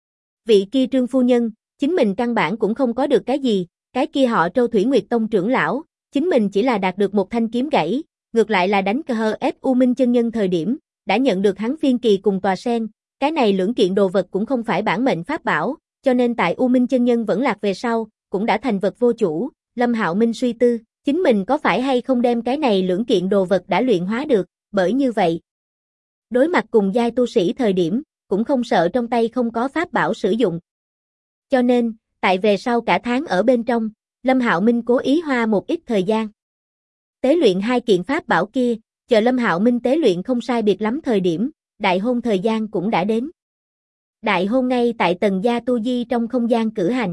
Vị kia Trương phu nhân, chính mình căn bản cũng không có được cái gì, cái kia họ Trâu Thủy Nguyệt Tông trưởng lão, chính mình chỉ là đạt được một thanh kiếm gãy, ngược lại là đánh cờ ép U Minh chân nhân thời điểm, đã nhận được hắn phiên kỳ cùng tòa sen, cái này lưỡng kiện đồ vật cũng không phải bản mệnh pháp bảo, cho nên tại U Minh chân nhân vẫn lạc về sau, cũng đã thành vật vô chủ, Lâm Hạo Minh suy tư, chính mình có phải hay không đem cái này lưỡng kiện đồ vật đã luyện hóa được, bởi như vậy, đối mặt cùng giai tu sĩ thời điểm, cũng không sợ trong tay không có pháp bảo sử dụng. Cho nên, tại về sau cả tháng ở bên trong, Lâm Hạo Minh cố ý hoa một ít thời gian. Tế luyện hai kiện pháp bảo kia, chờ Lâm Hạo Minh tế luyện không sai biệt lắm thời điểm, đại hôn thời gian cũng đã đến. Đại hôn ngay tại Tần gia tu di trong không gian cử hành.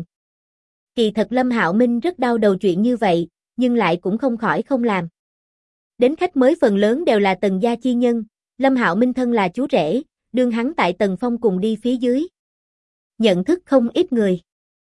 Kỳ thật Lâm Hạo Minh rất đau đầu chuyện như vậy, nhưng lại cũng không khỏi không làm. Đến khách mới phần lớn đều là Tần gia chi nhân, Lâm Hạo Minh thân là chú rể, đương hắn tại Tần Phong cùng đi phía dưới. nhận thức không ít người.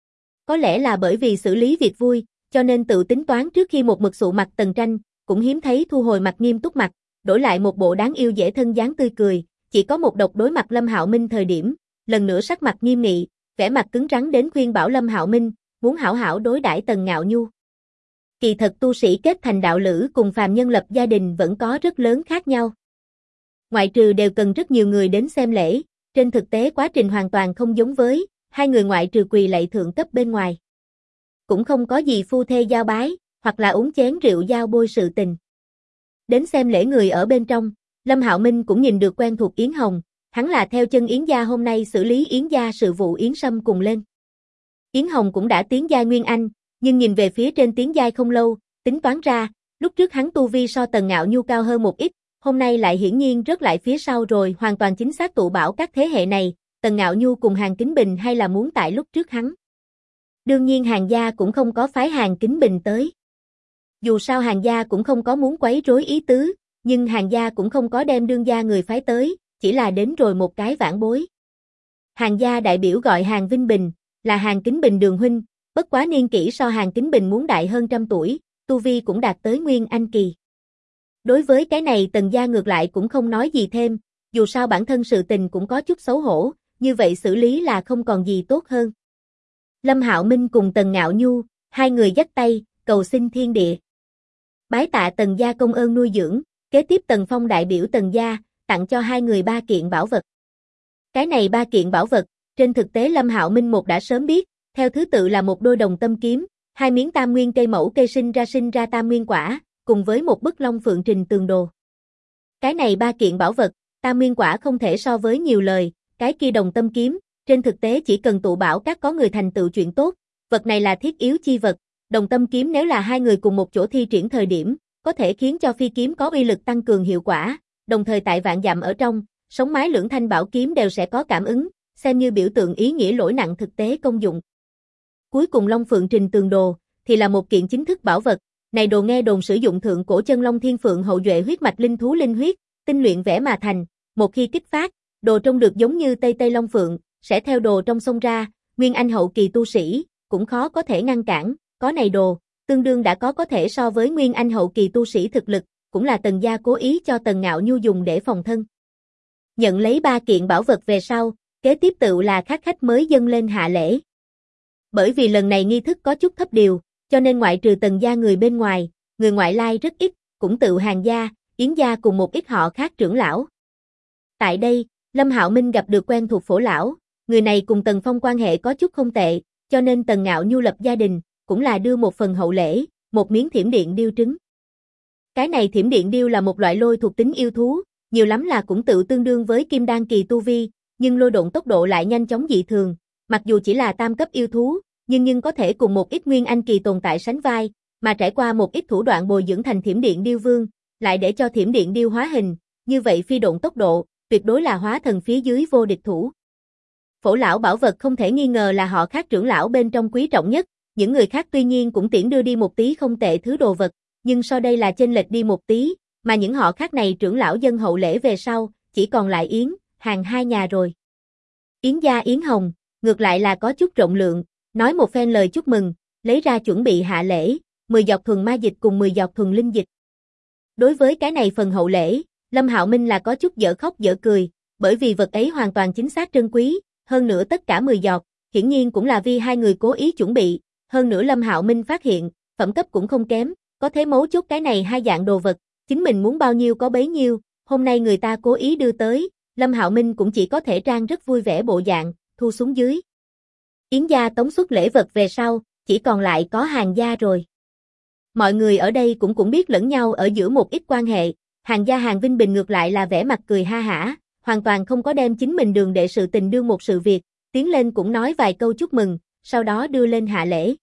Có lẽ là bởi vì xử lý việc vui, cho nên tự tính toán trước khi một mực sụ mặt Tần Tranh, cũng hiếm thấy thu hồi mặt nghiêm túc mặt, đổi lại một bộ đáng yêu dễ thân dáng tươi cười, chỉ có một độc đối mặt Lâm Hạo Minh thời điểm, lần nữa sắc mặt nghiêm nghị, vẻ mặt cứng rắn đến khuyên bảo Lâm Hạo Minh, muốn hảo hảo đối đãi Tần Ngạo Nhu. Kỳ thật tu sĩ kết thành đạo lữ cùng phàm nhân lập gia đình vẫn có rất lớn khác nhau. Ngoại trừ đều cần rất nhiều người đến xem lễ, trên thực tế quá trình hoàn toàn không giống với, hai người ngoại trừ quỳ lạy thượng cấp bên ngoài. Cũng không có gì phu thê giao bái, hoặc là uống chén rượu giao bôi sự tình. Đến xem lễ người ở bên trong, Lâm Hạo Minh cũng nhìn được quen thuộc Yến Hồng, hắn là theo chân Yến gia hôm nay xử lý Yến gia sự vụ Yến Sâm cùng lên. Yến Hồng cũng đã tiến giai Nguyên Anh, nhưng nhìn về phía trên tiến giai không lâu, tính toán ra, lúc trước hắn tu vi so Tần Ngạo Nhu cao hơn một ít, hôm nay lại hiển nhiên rớt lại phía sau rồi, hoàn toàn chính xác tụ bảo các thế hệ này, Tần Ngạo Nhu cùng Hàn Kính Bình hay là muốn tại lúc trước hắn. Đương nhiên Hàn gia cũng không có phái Hàn Kính Bình tới. Dù sao Hàn gia cũng không có muốn quấy rối ý tứ, nhưng Hàn gia cũng không có đem đương gia người phái tới, chỉ là đến rồi một cái vãn bối. Hàn gia đại biểu gọi Hàn Vinh Bình, là Hàn Kính Bình đường huynh, bất quá niên kỷ so Hàn Kính Bình muốn đại hơn 100 tuổi, tu vi cũng đạt tới Nguyên Anh kỳ. Đối với cái này Tần gia ngược lại cũng không nói gì thêm, dù sao bản thân sự tình cũng có chút xấu hổ, như vậy xử lý là không còn gì tốt hơn. Lâm Hạo Minh cùng Tần Ngạo Nhu, hai người dắt tay, cầu xin thiên địa. Bái tạ Tần gia công ơn nuôi dưỡng, kế tiếp Tần Phong đại biểu Tần gia, tặng cho hai người 3 kiện bảo vật. Cái này 3 kiện bảo vật, trên thực tế Lâm Hạo Minh một đã sớm biết, theo thứ tự là một đôi đồng tâm kiếm, 2 miếng tam nguyên cây mẫu cây sinh ra tam nguyên quả, cùng với một bức long phượng trình tường đồ. Cái này 3 kiện bảo vật, tam nguyên quả không thể so với nhiều lời, cái kia đồng tâm kiếm, trên thực tế chỉ cần tụ bảo các có người thành tựu chuyện tốt, vật này là thiết yếu chi vật, đồng tâm kiếm nếu là hai người cùng một chỗ thi triển thời điểm, có thể khiến cho phi kiếm có uy lực tăng cường hiệu quả, đồng thời tại vạn dặm ở trong, sống mái lưỡng thanh bảo kiếm đều sẽ có cảm ứng, xem như biểu tượng ý nghĩa lỗi nặng thực tế công dụng. Cuối cùng Long Phượng Trình Tường Đồ, thì là một kiện chính thức bảo vật, này đồ nghe đồn sử dụng thượng cổ chân Long Thiên Phượng hậu duệ huyết mạch linh thú linh huyết, tinh luyện vẽ mà thành, một khi kích phát, đồ trông được giống như Tây Tây Long Phượng, sẽ theo đồ trong sông ra, Nguyên Anh hậu kỳ tu sĩ, cũng khó có thể ngăn cản, có này đồ, tương đương đã có thể so với Nguyên Anh hậu kỳ tu sĩ thực lực, cũng là Tần gia cố ý cho Tần Ngạo Nhu dùng để phòng thân. Nhận lấy 3 kiện bảo vật về sau, kế tiếp tự là các khách mới dâng lên hạ lễ. Bởi vì lần này nghi thức có chút thấp điều, cho nên ngoại trừ Tần gia người bên ngoài, người ngoại lai rất ít, cũng tự Hàn gia, Yến gia cùng một ít họ khác trưởng lão. Tại đây, Lâm Hạo Minh gặp được quen thuộc Phổ lão, người này cùng Tần Phong quan hệ có chút không tệ, cho nên Tần Ngạo Nhu lập gia đình, cũng là đưa một phần hậu lễ, một miếng thiểm điện điêu trứng. Cái này thiểm điện điêu là một loại lôi thuộc tính yêu thú, nhiều lắm là cũng tự tương đương với kim đan kỳ tu vi, nhưng lôi độn tốc độ lại nhanh chóng dị thường, mặc dù chỉ là tam cấp yêu thú, nhưng có thể cùng một ít nguyên anh kỳ tồn tại sánh vai, mà trải qua một ít thủ đoạn bồi dưỡng thành thiểm điện điêu vương, lại để cho thiểm điện điêu hóa hình, như vậy phi độn tốc độ, tuyệt đối là hóa thần phía dưới vô địch thủ. Phổ lão bảo vật không thể nghi ngờ là họ khác trưởng lão bên trong quý trọng nhất, những người khác tuy nhiên cũng tiễn đưa đi một tí không tệ thứ đồ vật, nhưng so đây là chênh lệch đi một tí, mà những họ khác này trưởng lão dân hậu lễ về sau, chỉ còn lại Yến, Hàn hai nhà rồi. Yến gia Yến Hồng, ngược lại là có chút rộng lượng, nói một phen lời chúc mừng, lấy ra chuẩn bị hạ lễ, 10 giọt thuần ma dịch cùng 10 giọt thuần linh dịch. Đối với cái này phần hậu lễ, Lâm Hạo Minh là có chút dở khóc dở cười, bởi vì vật ấy hoàn toàn chính xác trân quý, hơn nữa tất cả 10 giọt, hiển nhiên cũng là vì hai người cố ý chuẩn bị, hơn nữa Lâm Hạo Minh phát hiện, phẩm cấp cũng không kém, có thế mấu chốt cái này hai dạng đồ vật, chính mình muốn bao nhiêu có bấy nhiêu, hôm nay người ta cố ý đưa tới, Lâm Hạo Minh cũng chỉ có thể trang rất vui vẻ bộ dạng, thu xuống dưới. Yến gia tống xuất lễ vật về sau, chỉ còn lại có Hàn gia rồi. Mọi người ở đây cũng biết lẫn nhau ở giữa một ít quan hệ, Hàn gia Hàn Vinh Bình ngược lại là vẻ mặt cười ha hả, hoàn toàn không có đem chính mình đường đệ sự tình đương một sự việc, tiến lên cũng nói vài câu chúc mừng, sau đó đưa lên hạ lễ.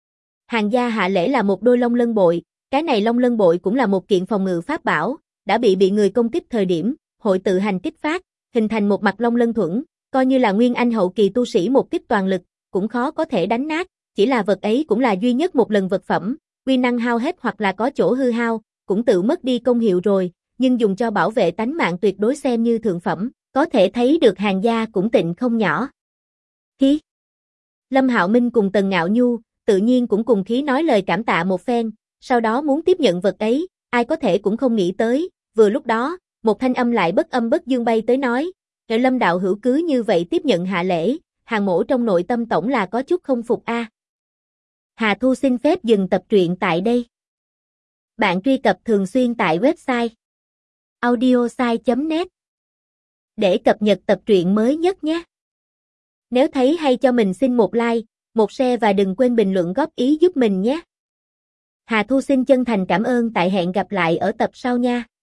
Hàn gia hạ lễ là một đôi long lân bội, cái này long lân bội cũng là một kiện phòng ngự pháp bảo, đã bị người công kích thời điểm, hội tự hành kích phát, hình thành một mặt long lân thuẫn, coi như là nguyên anh hậu kỳ tu sĩ một kích toàn lực, cũng khó có thể đánh nát, chỉ là vật ấy cũng là duy nhất một lần vật phẩm, uy năng hao hết hoặc là có chỗ hư hao, cũng tự mất đi công hiệu rồi, nhưng dùng cho bảo vệ tánh mạng tuyệt đối xem như thượng phẩm, có thể thấy được Hàn gia cũng tịnh không nhỏ. Khí. Lâm Hạo Minh cùng Tần Ngạo Nhu, tự nhiên cũng cùng khí nói lời cảm tạ một phen, sau đó muốn tiếp nhận vật ấy, ai có thể cũng không nghĩ tới, vừa lúc đó, một thanh âm lại bất âm bất dương bay tới nói, Lâm đạo hữu cứ như vậy tiếp nhận hạ lễ, Hàng Mỗ trong nội tâm tổng là có chút không phục a. Hà Thu xin phép dừng tập truyện tại đây. Bạn truy cập thường xuyên tại website audiosai.net để cập nhật tập truyện mới nhất nhé. Nếu thấy hay cho mình xin một like, một share và đừng quên bình luận góp ý giúp mình nhé. Hà Thu xin chân thành cảm ơn, tại hẹn gặp lại ở tập sau nha.